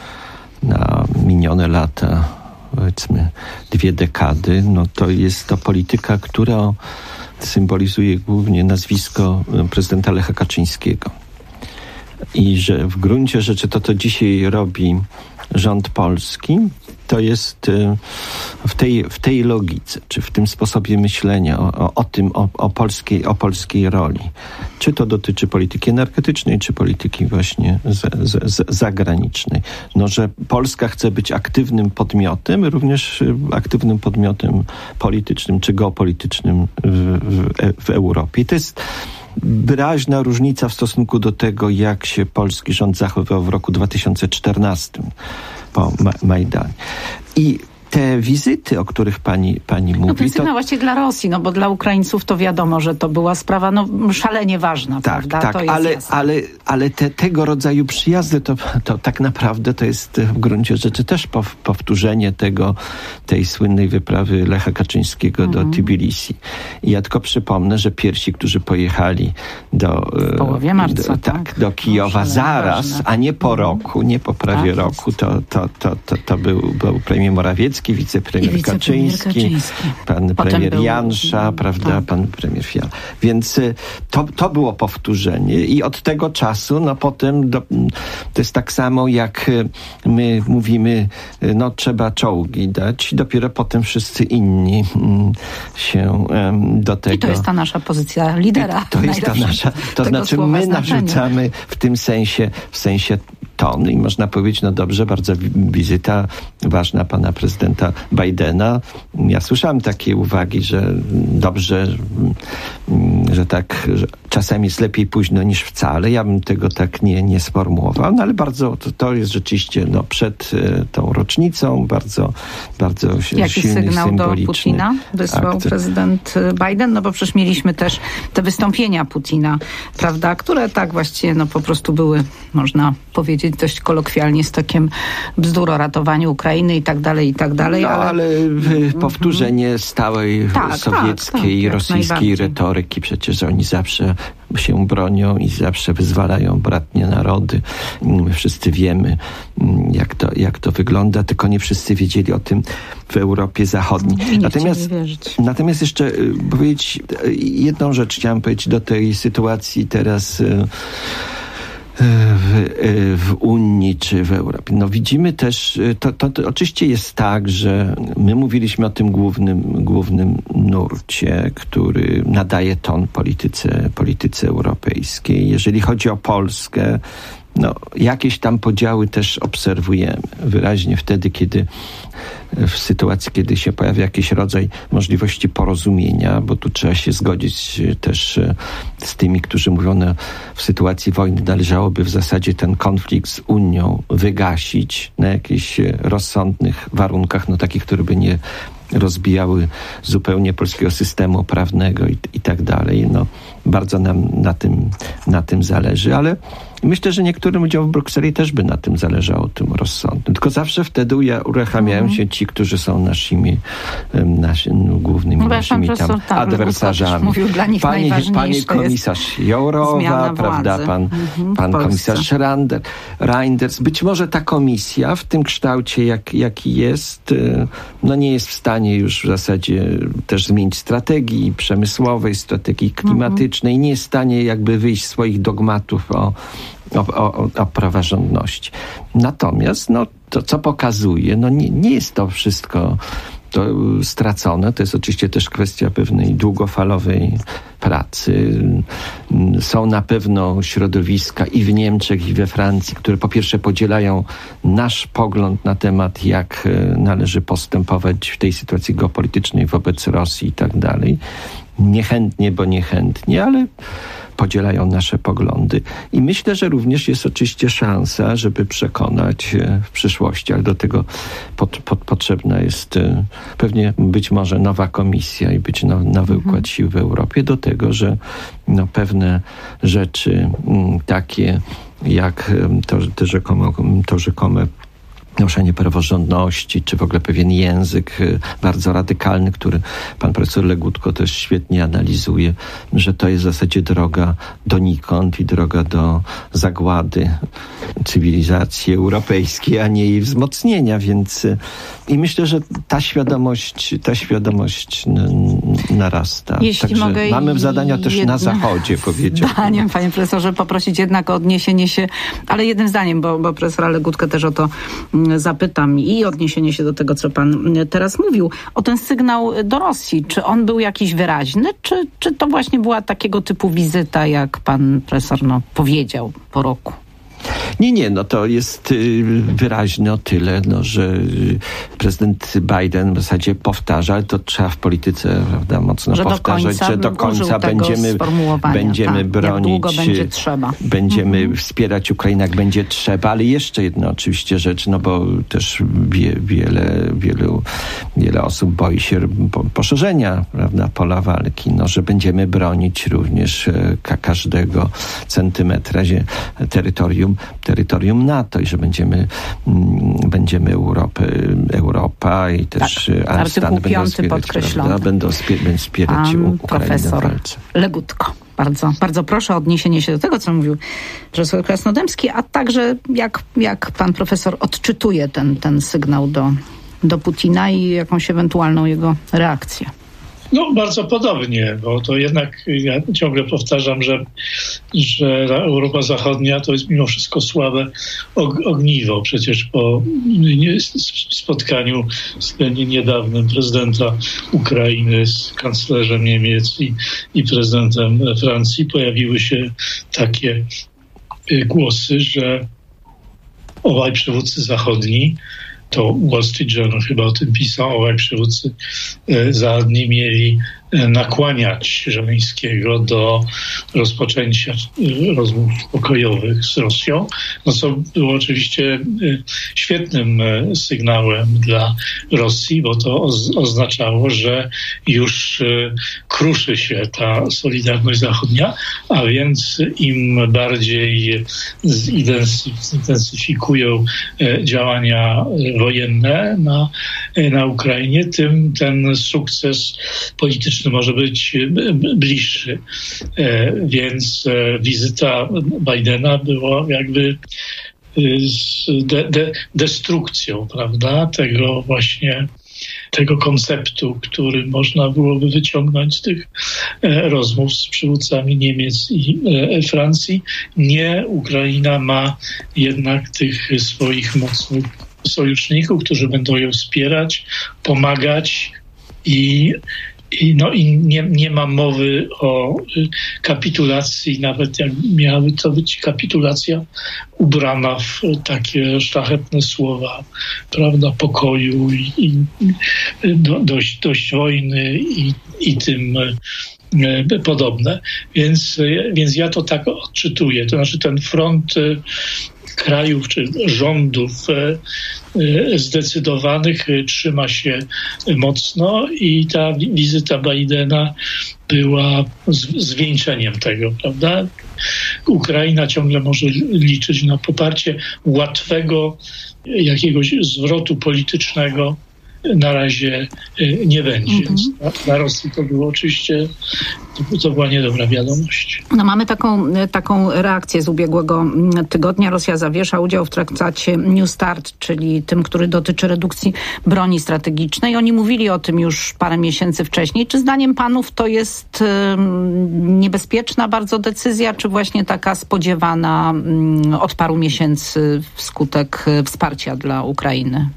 S1: na minione lata, powiedzmy 2 dekady, no to jest to polityka, która symbolizuje głównie nazwisko prezydenta Lecha Kaczyńskiego. I że w gruncie rzeczy to dzisiaj robi rząd polski, to jest w tej logice, czy w tym sposobie myślenia o polskiej roli. Czy to dotyczy polityki energetycznej, czy polityki właśnie zagranicznej. Że Polska chce być aktywnym podmiotem, również aktywnym podmiotem politycznym, czy geopolitycznym w Europie. I to jest wyraźna różnica w stosunku do tego, jak się polski rząd zachowywał w roku 2014. po Majdanie. I te wizyty, o których pani mówi...
S2: No ten sygnał właśnie dla Rosji, no bo dla Ukraińców to wiadomo, że to była sprawa szalenie ważna, prawda?
S1: Tak,
S2: to jest
S1: ale tego rodzaju przyjazdy to tak naprawdę to jest w gruncie rzeczy też powtórzenie tej słynnej wyprawy Lecha Kaczyńskiego do Tbilisi. I ja tylko przypomnę, że pierwsi, którzy pojechali
S2: w połowie marca,
S1: do Kijowa zaraz, ważne. A nie po roku, nie po prawie roku, to był premier Morawiecki, wicepremier Kaczyński, pan premier Jansza, prawda, tak. Pan premier Fiala. Więc to było powtórzenie i od tego czasu, no potem to jest tak samo jak my mówimy, no trzeba czołgi dać i dopiero potem wszyscy inni się do tego...
S2: I to jest ta nasza pozycja lidera.
S1: To jest ta nasza, to znaczy my narzucamy w tym sensie ton i można powiedzieć, no dobrze, bardzo wizyta ważna pana prezydenta Bidena. Ja słyszałem takie uwagi, że dobrze, że tak, że czasem jest lepiej późno niż wcale. Ja bym tego tak nie sformułował, no ale bardzo, to jest rzeczywiście przed tą rocznicą bardzo
S2: Jaki
S1: silny,
S2: sygnał do Putina wysłał prezydent Biden? No bo przecież mieliśmy też te wystąpienia Putina, prawda, które tak właściwie po prostu były, można powiedzieć dość kolokwialnie, z takim bzdur o ratowaniu Ukrainy i tak dalej,
S1: ale powtórzenie stałej sowieckiej i rosyjskiej retoryki. Przecież oni zawsze się bronią i zawsze wyzwalają bratnie narody. My wszyscy wiemy, jak to wygląda, tylko nie wszyscy wiedzieli o tym w Europie Zachodniej. Natomiast jeszcze powiedzieć jedną rzecz chciałem powiedzieć do tej sytuacji teraz w Unii czy w Europie. No widzimy też, to oczywiście jest tak, że my mówiliśmy o tym głównym nurcie, który nadaje ton polityce europejskiej. Jeżeli chodzi o Polskę, jakieś tam podziały też obserwujemy. Wyraźnie wtedy, w sytuacji, kiedy się pojawia jakiś rodzaj możliwości porozumienia, bo tu trzeba się zgodzić też z tymi, którzy mówią, w sytuacji wojny należałoby w zasadzie ten konflikt z Unią wygasić na jakichś rozsądnych warunkach, takich, które by nie rozbijały zupełnie polskiego systemu prawnego i tak dalej. Bardzo nam na tym zależy, ale myślę, że niektórym ludziom w Brukseli też by na tym zależało, tym rozsądnym. Tylko zawsze wtedy uruchamiają się ci, którzy są naszymi głównymi adwersarzami.
S2: Mówił, dla nich
S1: pani komisarz Jourowa, prawda, pan komisarz Reinders. Być może ta komisja w tym kształcie, jaki jest, nie jest w stanie już w zasadzie też zmienić strategii przemysłowej, strategii klimatycznej, nie jest w stanie jakby wyjść z swoich dogmatów o praworządności. Natomiast to, co pokazuje, nie jest to wszystko stracone. To jest oczywiście też kwestia pewnej długofalowej pracy. Są na pewno środowiska i w Niemczech, i we Francji, które po pierwsze podzielają nasz pogląd na temat, jak należy postępować w tej sytuacji geopolitycznej wobec Rosji i tak dalej. Niechętnie, ale podzielają nasze poglądy. I myślę, że również jest oczywiście szansa, żeby przekonać w przyszłości, ale do tego potrzebna jest pewnie być może nowa komisja i być nowy układ sił w Europie do tego, że pewne rzeczy takie jak to rzekome noszenie praworządności, czy w ogóle pewien język bardzo radykalny, który pan profesor Legutko też świetnie analizuje, że to jest w zasadzie droga donikąd i droga do zagłady cywilizacji europejskiej, a nie jej wzmocnienia, więc i myślę, że ta świadomość narasta.
S2: Jeśli
S1: Także
S2: mogę
S1: mamy zadania też na Zachodzie, powiedziałbym.
S2: Zdaniem, panie profesorze, poprosić jednak o odniesienie się, ale jednym zdaniem, bo profesora Legutkę też o to zapytam i odniesienie się do tego, co pan teraz mówił, o ten sygnał do Rosji. Czy on był jakiś wyraźny, czy to właśnie była takiego typu wizyta, jak pan profesor powiedział po roku?
S1: Nie, to jest wyraźne o tyle, że prezydent Biden w zasadzie powtarza, ale to trzeba w polityce, prawda, mocno powtarzać, że do końca będziemy bronić,
S2: długo będzie trzeba.
S1: Będziemy wspierać Ukrainę, jak będzie trzeba, ale jeszcze jedna oczywiście rzecz, no bo też wiele osób boi się poszerzenia, prawda, pola walki, no, że będziemy bronić również każdego centymetra terytorium NATO i że będziemy Europa i też
S2: Artykuł 5 podkreślony.
S1: Będą wspierać Ukrainę w walce.
S2: Legutko. Bardzo, bardzo proszę o odniesienie się do tego, co mówił profesor Krasnodębski, a także jak pan profesor odczytuje ten sygnał do Putina i jakąś ewentualną jego reakcję.
S24: No bardzo podobnie, bo to jednak ja ciągle powtarzam, że Europa Zachodnia to jest mimo wszystko słabe ogniwo. Przecież po spotkaniu niedawnym prezydenta Ukrainy z kanclerzem Niemiec i prezydentem Francji pojawiły się takie głosy, że obaj przywódcy zachodni, to Wall Street Journal chyba o tym pisał, obaj przywódcy zachodni mieli nakłaniać Żeleńskiego do rozpoczęcia rozmów pokojowych z Rosją, no co było oczywiście świetnym sygnałem dla Rosji, bo to oznaczało, że już kruszy się ta solidarność zachodnia, a więc im bardziej zintensyfikują działania wojenne na Ukrainie, tym ten sukces polityczny może być bliższy. Więc wizyta Bidena była jakby destrukcją, prawda, tego konceptu, który można byłoby wyciągnąć z tych rozmów z przywódcami Niemiec i Francji. Nie, Ukraina ma jednak tych swoich mocnych sojuszników, którzy będą ją wspierać, pomagać i nie ma mowy o kapitulacji, nawet jak miałaby to być kapitulacja ubrana w takie szlachetne słowa, prawda, pokoju i dość wojny i tym podobne. Więc ja to tak odczytuję. To znaczy ten front krajów czy rządów zdecydowanych trzyma się mocno i ta wizyta Bidena była zwieńczeniem tego, prawda? Ukraina ciągle może liczyć na poparcie łatwego jakiegoś zwrotu politycznego. Na razie nie będzie. Dla Rosji to było oczywiście, to była niedobra wiadomość.
S2: No mamy taką reakcję z ubiegłego tygodnia. Rosja zawiesza udział w traktacie New START, czyli tym, który dotyczy redukcji broni strategicznej. Oni mówili o tym już parę miesięcy wcześniej. Czy zdaniem panów to jest niebezpieczna bardzo decyzja, czy właśnie taka spodziewana od paru miesięcy wskutek wsparcia dla Ukrainy?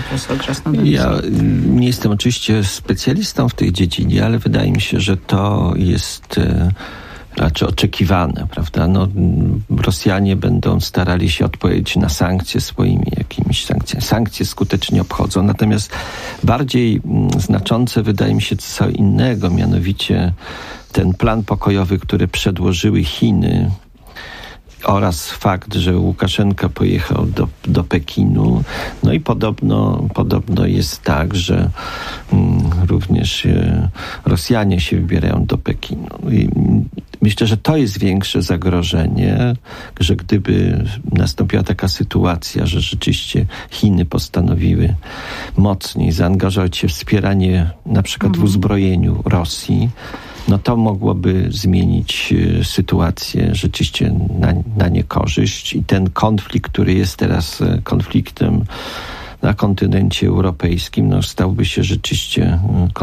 S1: Ja nie jestem oczywiście specjalistą w tej dziedzinie, ale wydaje mi się, że to jest raczej oczekiwane, prawda? No, Rosjanie będą starali się odpowiedzieć na sankcje swoimi jakimiś sankcjami. Sankcje skutecznie obchodzą, natomiast bardziej znaczące wydaje mi się co innego, mianowicie ten plan pokojowy, który przedłożyły Chiny, oraz fakt, że Łukaszenka pojechał do Pekinu. No i podobno jest tak, że również Rosjanie się wybierają do Pekinu. I myślę, że to jest większe zagrożenie, że gdyby nastąpiła taka sytuacja, że rzeczywiście Chiny postanowiły mocniej zaangażować się w wspieranie na przykład w uzbrojeniu Rosji, no to mogłoby zmienić sytuację rzeczywiście na niekorzyść i ten konflikt, który jest teraz konfliktem na kontynencie europejskim, no stałby się rzeczywiście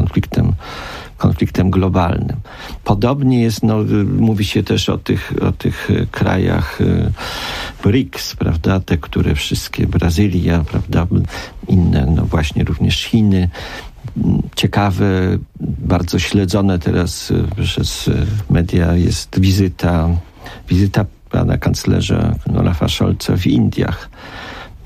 S1: konfliktem globalnym. Podobnie jest, mówi się też o tych krajach BRICS, prawda, te, które wszystkie, Brazylia, prawda, inne, no właśnie również Chiny. Ciekawe, bardzo śledzone teraz przez media jest wizyta pana kanclerza Olafa Scholza w Indiach.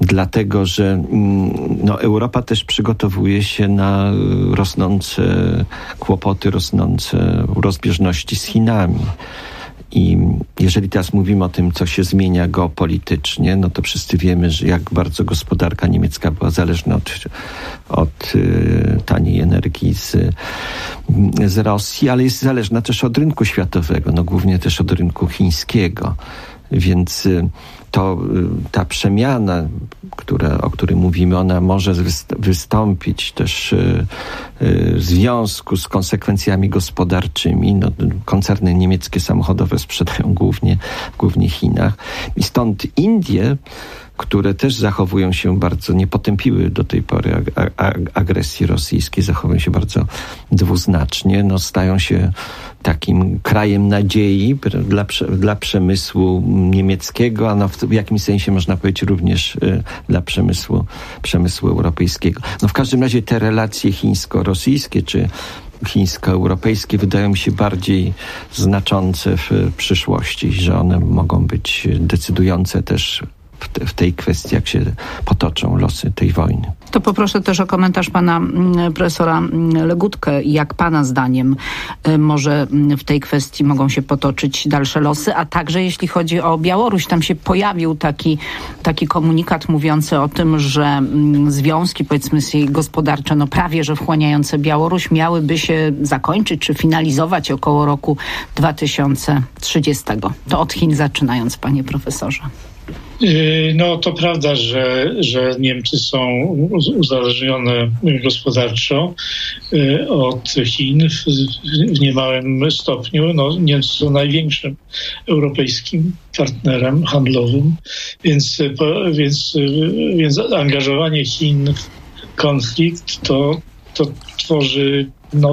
S1: dlatego że Europa też przygotowuje się na rosnące kłopoty, rosnące rozbieżności z Chinami. I jeżeli teraz mówimy o tym, co się zmienia geopolitycznie, no to wszyscy wiemy, że jak bardzo gospodarka niemiecka była zależna od taniej energii z Rosji, ale jest zależna też od rynku światowego, głównie też od rynku chińskiego. Więc ta przemiana, o której mówimy, ona może wystąpić też w związku z konsekwencjami gospodarczymi. Koncerny niemieckie samochodowe sprzedają głównie w Chinach. I stąd Indie, które też zachowują się bardzo, nie potępiły do tej pory agresji rosyjskiej, zachowują się bardzo dwuznacznie, stają się takim krajem nadziei dla przemysłu niemieckiego, a w jakimś sensie można powiedzieć również dla przemysłu europejskiego. W każdym razie te relacje chińsko-rosyjskie czy chińsko-europejskie wydają mi się bardziej znaczące w przyszłości, że one mogą być decydujące też w tej kwestii, jak się potoczą losy tej wojny.
S2: To poproszę też o komentarz pana profesora Legutkę. Jak pana zdaniem może w tej kwestii mogą się potoczyć dalsze losy, a także jeśli chodzi o Białoruś, tam się pojawił taki komunikat mówiący o tym, że związki, powiedzmy sobie, gospodarcze, prawie że wchłaniające Białoruś, miałyby się zakończyć czy finalizować około roku 2030. To od Chin zaczynając, panie profesorze.
S24: To prawda, że Niemcy są uzależnione gospodarczo od Chin w niemałym stopniu. Niemcy są największym europejskim partnerem handlowym, więc angażowanie Chin w konflikt to tworzy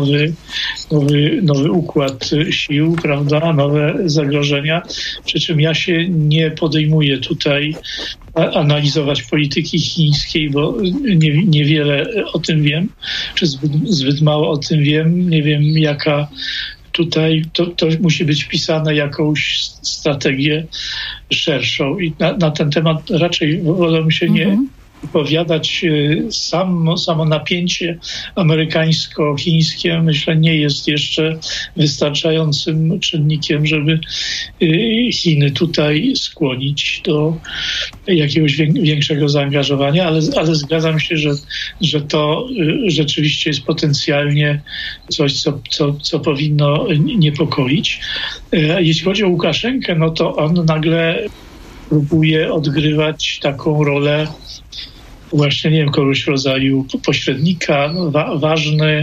S24: nowy układ sił, prawda, nowe zagrożenia. Przy czym ja się nie podejmuję tutaj analizować polityki chińskiej, bo niewiele o tym wiem, czy zbyt mało o tym wiem. Nie wiem, jaka tutaj to musi być wpisane jakąś strategię szerszą i na ten temat raczej wolę się nie wypowiadać. Samo napięcie amerykańsko-chińskie, myślę, nie jest jeszcze wystarczającym czynnikiem, żeby Chiny tutaj skłonić do jakiegoś większego zaangażowania, ale zgadzam się, że to rzeczywiście jest potencjalnie coś, co powinno niepokoić. Jeśli chodzi o Łukaszenkę, to on nagle próbuje odgrywać taką rolę właśnie, kogoś w rodzaju pośrednika, ważny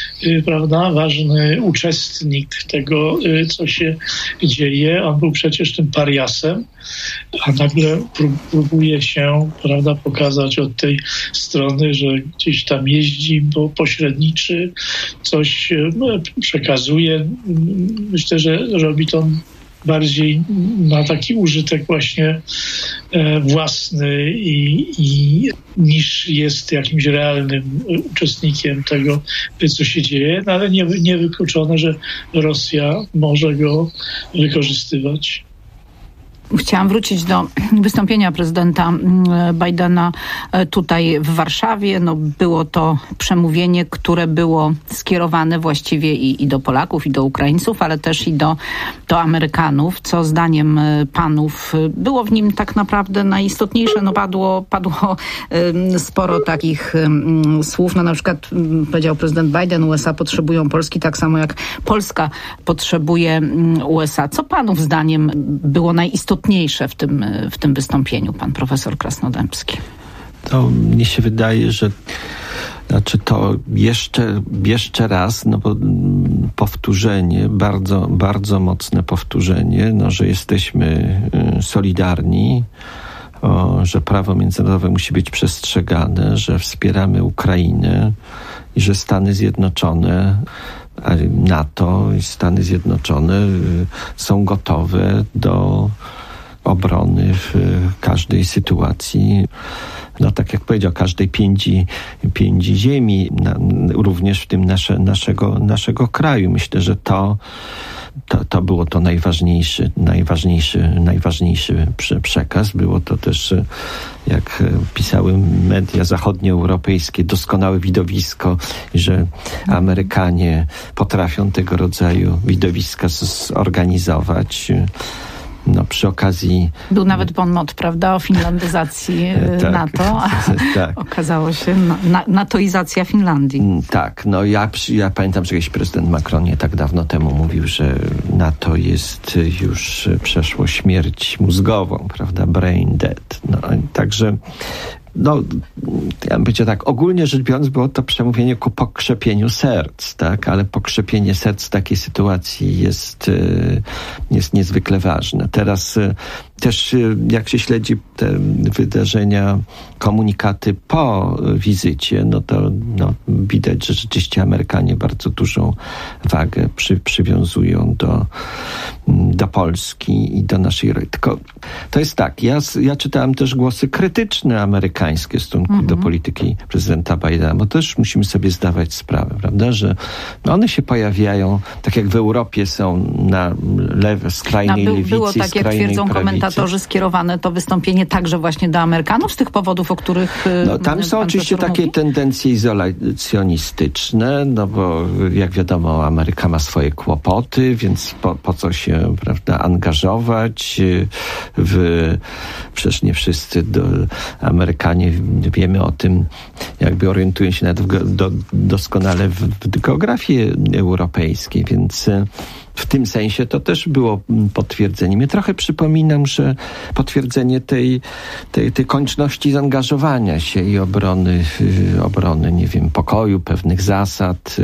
S24: uczestnik tego, co się dzieje. On był przecież tym pariasem, a nagle próbuje się, pokazać od tej strony, że gdzieś tam jeździ, bo pośredniczy, coś przekazuje. Myślę, że robi to bardziej na taki użytek właśnie własny i niż jest jakimś realnym uczestnikiem tego, co się dzieje, ale niewykluczone, że Rosja może go wykorzystywać.
S2: Chciałam wrócić do wystąpienia prezydenta Bidena tutaj w Warszawie. Było to przemówienie, które było skierowane właściwie i do Polaków, i do Ukraińców, ale też i do Amerykanów. Co zdaniem panów było w nim tak naprawdę najistotniejsze? Padło sporo takich słów. Na przykład powiedział prezydent Biden, USA potrzebują Polski tak samo jak Polska potrzebuje USA. Co panów zdaniem było najistotniejsze w tym wystąpieniu, pan profesor Krasnodębski?
S1: To mnie się wydaje, że to jeszcze raz, bo powtórzenie, bardzo, bardzo mocne powtórzenie, że jesteśmy solidarni, że prawo międzynarodowe musi być przestrzegane, że wspieramy Ukrainę i że Stany Zjednoczone, NATO i Stany Zjednoczone są gotowe do obrony w każdej sytuacji. No tak jak powiedział, każdej piędzi ziemi, również w tym naszego kraju. Myślę, że to było to najważniejszy przekaz. Było to też, jak pisały media zachodnioeuropejskie, doskonałe widowisko, że Amerykanie potrafią tego rodzaju widowiska zorganizować. No, przy okazji... Był
S2: nawet bon mot, prawda, o finlandyzacji NATO, a okazało się natoizacja Finlandii.
S1: Tak, no ja pamiętam, że jakiś prezydent Macron nie tak dawno temu mówił, że NATO jest już przeszło śmierć mózgową, prawda, brain dead. No, także... No, ja bym powiedział tak, ogólnie rzecz biorąc było to przemówienie ku pokrzepieniu serc, tak? Ale pokrzepienie serc w takiej sytuacji jest niezwykle ważne. Teraz też jak się śledzi te wydarzenia, komunikaty po wizycie, no to widać, że rzeczywiście Amerykanie bardzo dużą wagę przywiązują do Polski i do naszej roli. Tylko to jest tak, ja czytałem też głosy krytyczne amerykańskie w stosunku do polityki prezydenta Bidena, bo też musimy sobie zdawać sprawę, prawda, że one się pojawiają, tak jak w Europie są na skrajnej lewicy,
S2: było tak, jak twierdzą komentatorzy, skierowane to wystąpienie także właśnie do Amerykanów z tych powodów, o których
S1: tam są oczywiście takie tendencje izolacjonistyczne, no bo jak wiadomo, Ameryka ma swoje kłopoty, więc po co się, prawda, angażować przecież nie wszyscy Amerykanie, wiemy o tym, jakby orientują się nawet doskonale w geografii europejskiej, więc w tym sensie to też było potwierdzenie. Mnie trochę przypominam, że potwierdzenie tej konieczności zaangażowania się i obrony, nie wiem, pokoju, pewnych zasad,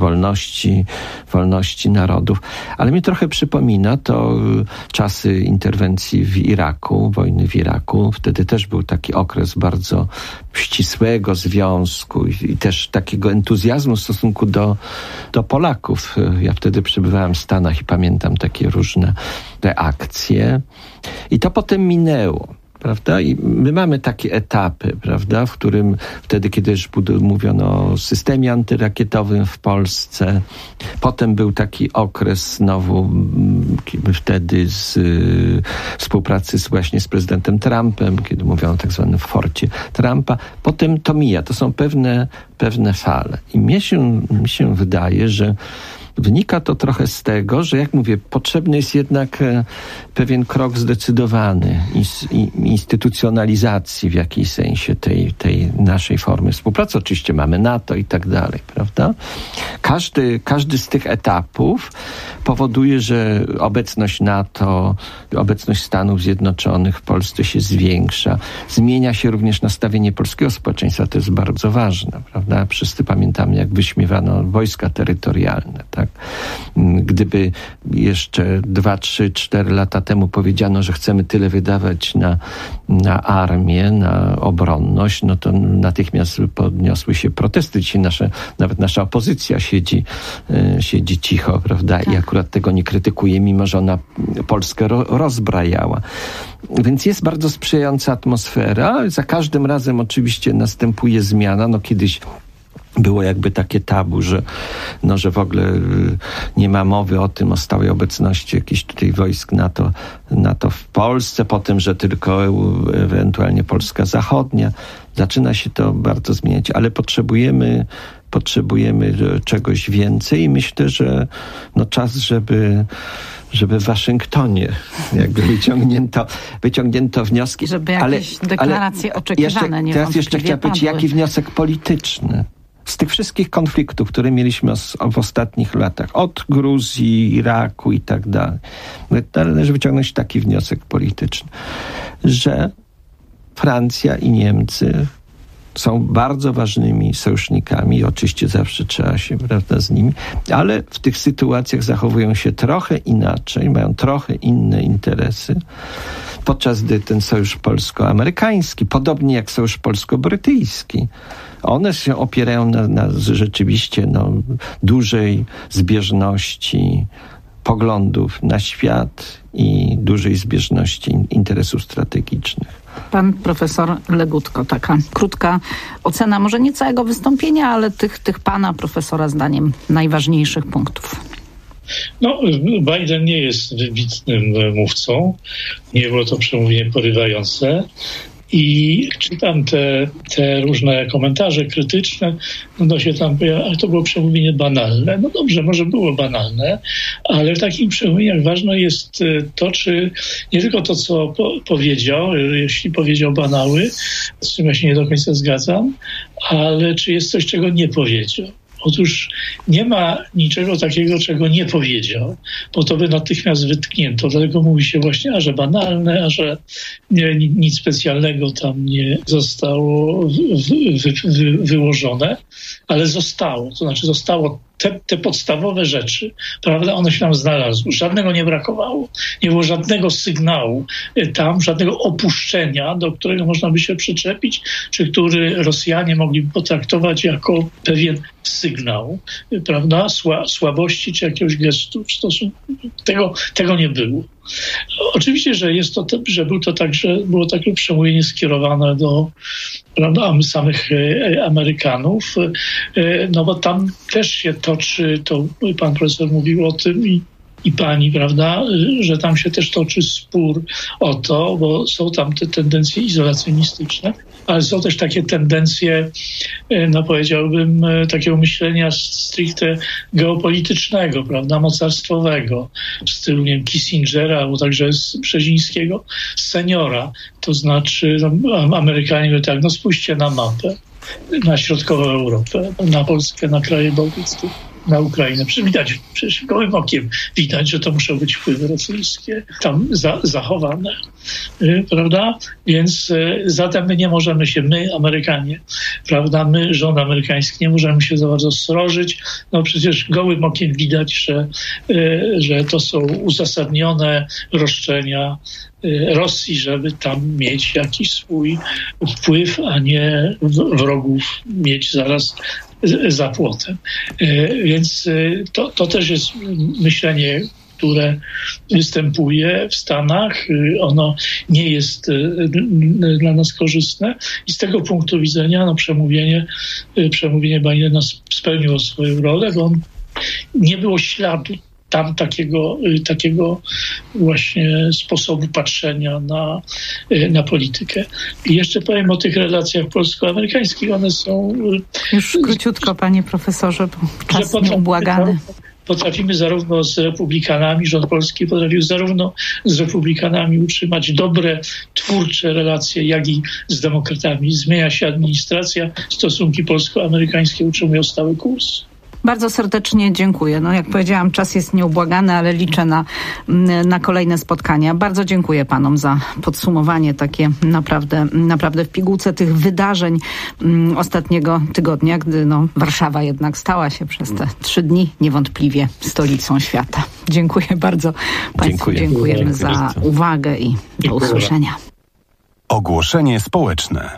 S1: wolności narodów. Ale mnie trochę przypomina to czasy interwencji w Iraku, wojny w Iraku. Wtedy też był taki okres bardzo ścisłego związku i też takiego entuzjazmu w stosunku do Polaków. Ja wtedy przebywałem w Stanach i pamiętam takie różne reakcje. I to potem minęło, prawda? I my mamy takie etapy, prawda? W którym wtedy, kiedy już mówiono o systemie antyrakietowym w Polsce, potem był taki okres znowu wtedy z współpracy właśnie z prezydentem Trumpem, kiedy mówiono o tak zwanym forcie Trumpa. Potem to mija. To są pewne fale. I mnie się wydaje, że wynika to trochę z tego, że jak mówię, potrzebny jest jednak pewien krok zdecydowany instytucjonalizacji w jakiejś sensie tej naszej formy współpracy. Oczywiście mamy NATO i tak dalej, prawda? Każdy z tych etapów powoduje, że obecność NATO, obecność Stanów Zjednoczonych w Polsce się zwiększa. Zmienia się również nastawienie polskiego społeczeństwa. To jest bardzo ważne, prawda? Wszyscy pamiętamy, jak wyśmiewano wojska terytorialne, tak? Gdyby jeszcze 2, 3, 4 lata temu powiedziano, że chcemy tyle wydawać na armię, na obronność, no to natychmiast podniosły się protesty. Dzisiaj nawet nasza opozycja siedzi cicho, prawda? Tak. I akurat tego nie krytykuje, mimo że ona Polskę rozbrajała. Więc jest bardzo sprzyjająca atmosfera. Za każdym razem oczywiście następuje zmiana. No kiedyś było jakby takie tabu, że w ogóle nie ma mowy o stałej obecności jakichś tutaj wojsk NATO w Polsce, potem, że tylko ewentualnie Polska Zachodnia. Zaczyna się to bardzo zmieniać, ale potrzebujemy czegoś więcej i myślę, że czas, żeby w Waszyngtonie jakby wyciągnięto wnioski.
S2: Żeby jakieś deklaracje oczekiwane nie
S1: teraz jeszcze chciałem powiedzieć, jaki wniosek polityczny z tych wszystkich konfliktów, które mieliśmy w ostatnich latach, od Gruzji, Iraku i tak dalej. Należy wyciągnąć taki wniosek polityczny, że Francja i Niemcy są bardzo ważnymi sojusznikami i oczywiście zawsze trzeba się, prawda, z nimi, ale w tych sytuacjach zachowują się trochę inaczej, mają trochę inne interesy, podczas gdy ten sojusz polsko-amerykański, podobnie jak sojusz polsko-brytyjski, one się opierają na rzeczywiście dużej zbieżności poglądów na świat i dużej zbieżności interesów strategicznych.
S2: Pan profesor Legutko, taka krótka ocena, może nie całego wystąpienia, ale tych pana profesora zdaniem najważniejszych punktów.
S24: No, Biden nie jest wybitnym mówcą. Nie było to przemówienie porywające. I czytam te różne komentarze krytyczne, no się tam pojawia, ale to było przemówienie banalne. No dobrze, może było banalne, ale w takich przemówieniach ważne jest to, czy nie tylko to, co powiedział, jeśli powiedział banały, z czym ja się nie do końca zgadzam, ale czy jest coś, czego nie powiedział. Otóż nie ma niczego takiego, czego nie powiedział, bo to by natychmiast wytknięto. Dlatego mówi się właśnie, a że banalne, a że nic specjalnego tam nie zostało wyłożone, ale zostało. To znaczy zostało te podstawowe rzeczy, prawda, one się tam znalazły. Żadnego nie brakowało. Nie było żadnego sygnału tam, żadnego opuszczenia, do którego można by się przyczepić, czy który Rosjanie mogliby potraktować jako pewien sygnał, prawda, słabości, czy jakiegoś gestu. Tego nie było. Oczywiście, że było takie przemówienie skierowane do, prawda, samych Amerykanów, no bo tam też się toczy, to pan profesor mówił o tym i pani, prawda, że tam się też toczy spór o to, bo są tam te tendencje izolacjonistyczne, ale są też takie tendencje, no powiedziałbym, takiego myślenia stricte geopolitycznego, prawda, mocarstwowego, w stylu, nie wiem, Kissingera, albo także Brzezińskiego, seniora. To znaczy, no, Amerykanie mówią tak, no spójrzcie na mapę, na środkową Europę, na Polskę, na kraje bałtyckie, na Ukrainę. Przecież gołym okiem widać, że to muszą być wpływy rosyjskie tam zachowane, prawda? Więc zatem my, Amerykanie, prawda, my, rząd amerykański, nie możemy się za bardzo srożyć. No przecież gołym okiem widać, że to są uzasadnione roszczenia Rosji, żeby tam mieć jakiś swój wpływ, a nie wrogów mieć zaraz za płotem. Więc to też jest myślenie, które występuje w Stanach. Ono nie jest dla nas korzystne i z tego punktu widzenia no, przemówienie Bidena spełniło swoją rolę, bo nie było śladu tam takiego właśnie sposobu patrzenia na politykę. I jeszcze powiem o tych relacjach polsko-amerykańskich. One są...
S2: Już króciutko, panie profesorze, bo czas nieubłagany.
S24: Potrafimy zarówno z republikanami, rząd polski potrafił zarówno z republikanami utrzymać dobre, twórcze relacje, jak i z demokratami. Zmienia się administracja, stosunki polsko-amerykańskie utrzymują stały kurs.
S2: Bardzo serdecznie dziękuję. No jak powiedziałam, czas jest nieubłagany, ale liczę na kolejne spotkania. Bardzo dziękuję panom za podsumowanie takie naprawdę w pigułce tych wydarzeń ostatniego tygodnia, gdy no, Warszawa jednak stała się przez te 3 dni niewątpliwie stolicą świata. Dziękuję bardzo państwu. Dziękujemy za uwagę i do usłyszenia.
S16: Ogłoszenie społeczne.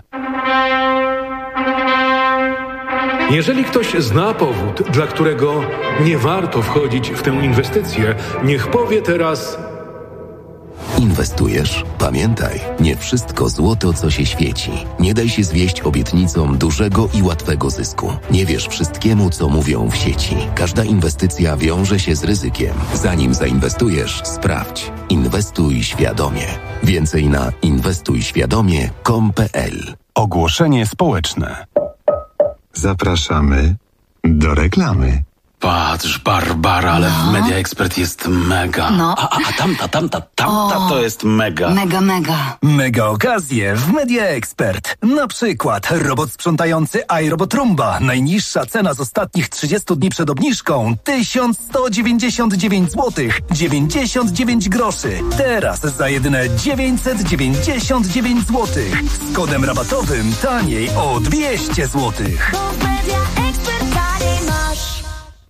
S4: Jeżeli ktoś zna powód, dla którego nie warto wchodzić w tę inwestycję, niech powie teraz...
S7: Inwestujesz? Pamiętaj, nie wszystko złoto, co się świeci. Nie daj się zwieść obietnicom dużego i łatwego zysku. Nie wierz wszystkiemu, co mówią w sieci. Każda inwestycja wiąże się z ryzykiem. Zanim zainwestujesz, sprawdź. Inwestuj świadomie. Więcej na inwestujświadomie.com.pl.
S16: Ogłoszenie społeczne.
S5: Zapraszamy do reklamy.
S18: Patrz, Barbara, ale w Media Expert jest mega.
S17: No.
S18: A tamta to jest mega.
S17: Mega.
S19: Mega okazje w Media Expert. Na przykład robot sprzątający iRobot Roomba. Najniższa cena z ostatnich 30 dni przed obniżką 1199 zł 99 groszy. Teraz za jedyne 999 zł. Z kodem rabatowym taniej o 200 zł.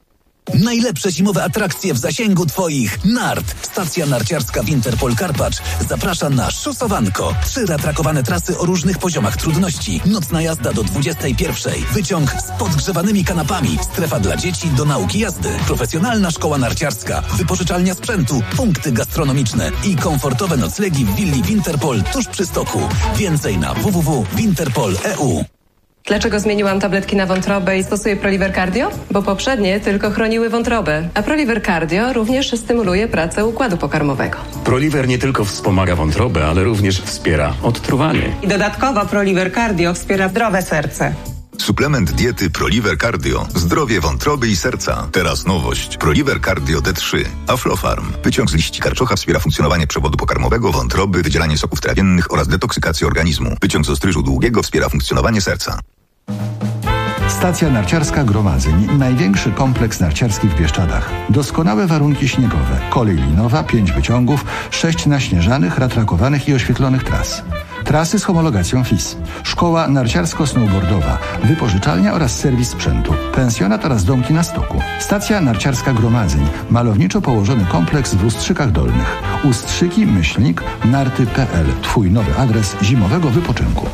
S20: Najlepsze zimowe atrakcje w zasięgu Twoich nart. Stacja narciarska Winterpol Karpacz zaprasza na szosowanko. 3 ratrakowane trasy o różnych poziomach trudności. Nocna jazda do 21. Wyciąg z podgrzewanymi kanapami. Strefa dla dzieci do nauki jazdy. Profesjonalna szkoła narciarska. Wypożyczalnia sprzętu. Punkty gastronomiczne i komfortowe noclegi w willi Winterpol tuż przy stoku. Więcej na www.winterpol.eu.
S8: Dlaczego zmieniłam tabletki na wątrobę i stosuję Proliver Cardio? Bo poprzednie tylko chroniły wątrobę, a Proliver Cardio również stymuluje pracę układu pokarmowego.
S9: Proliver nie tylko wspomaga wątrobę, ale również wspiera odtruwanie.
S10: I dodatkowo Proliver Cardio wspiera zdrowe serce.
S12: Suplement diety Proliver Cardio. Zdrowie wątroby i serca. Teraz nowość. Proliver Cardio D3. Aflofarm. Wyciąg z liści karczocha wspiera funkcjonowanie przewodu pokarmowego, wątroby, wydzielanie soków trawiennych oraz detoksykację organizmu. Wyciąg z ostryżu długiego wspiera funkcjonowanie serca.
S25: Stacja narciarska Gromadzeń. Największy kompleks narciarski w Bieszczadach. Doskonałe warunki śniegowe. Kolej linowa, 5 wyciągów, 6 naśnieżanych, ratrakowanych i oświetlonych tras. Trasy z homologacją FIS. Szkoła narciarsko-snowboardowa. Wypożyczalnia oraz serwis sprzętu. Pensjonat oraz domki na stoku. Stacja narciarska Gromadzeń. Malowniczo położony kompleks w Ustrzykach Dolnych. Ustrzyki-narty.pl. Twój nowy adres zimowego wypoczynku.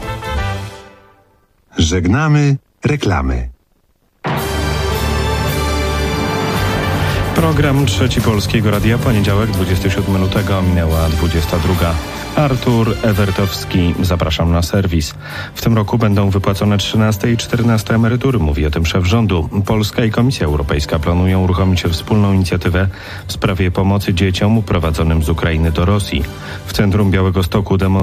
S5: Żegnamy reklamy.
S6: Program Trzeci Polskiego Radia, poniedziałek, 27 lutego, minęła 22. Artur Ewertowski, zapraszam na serwis. W tym roku będą wypłacone 13 i 14 emerytury, mówi o tym szef rządu. Polska i Komisja Europejska planują uruchomić wspólną inicjatywę w sprawie pomocy dzieciom uprowadzonym z Ukrainy do Rosji. W centrum Białegostoku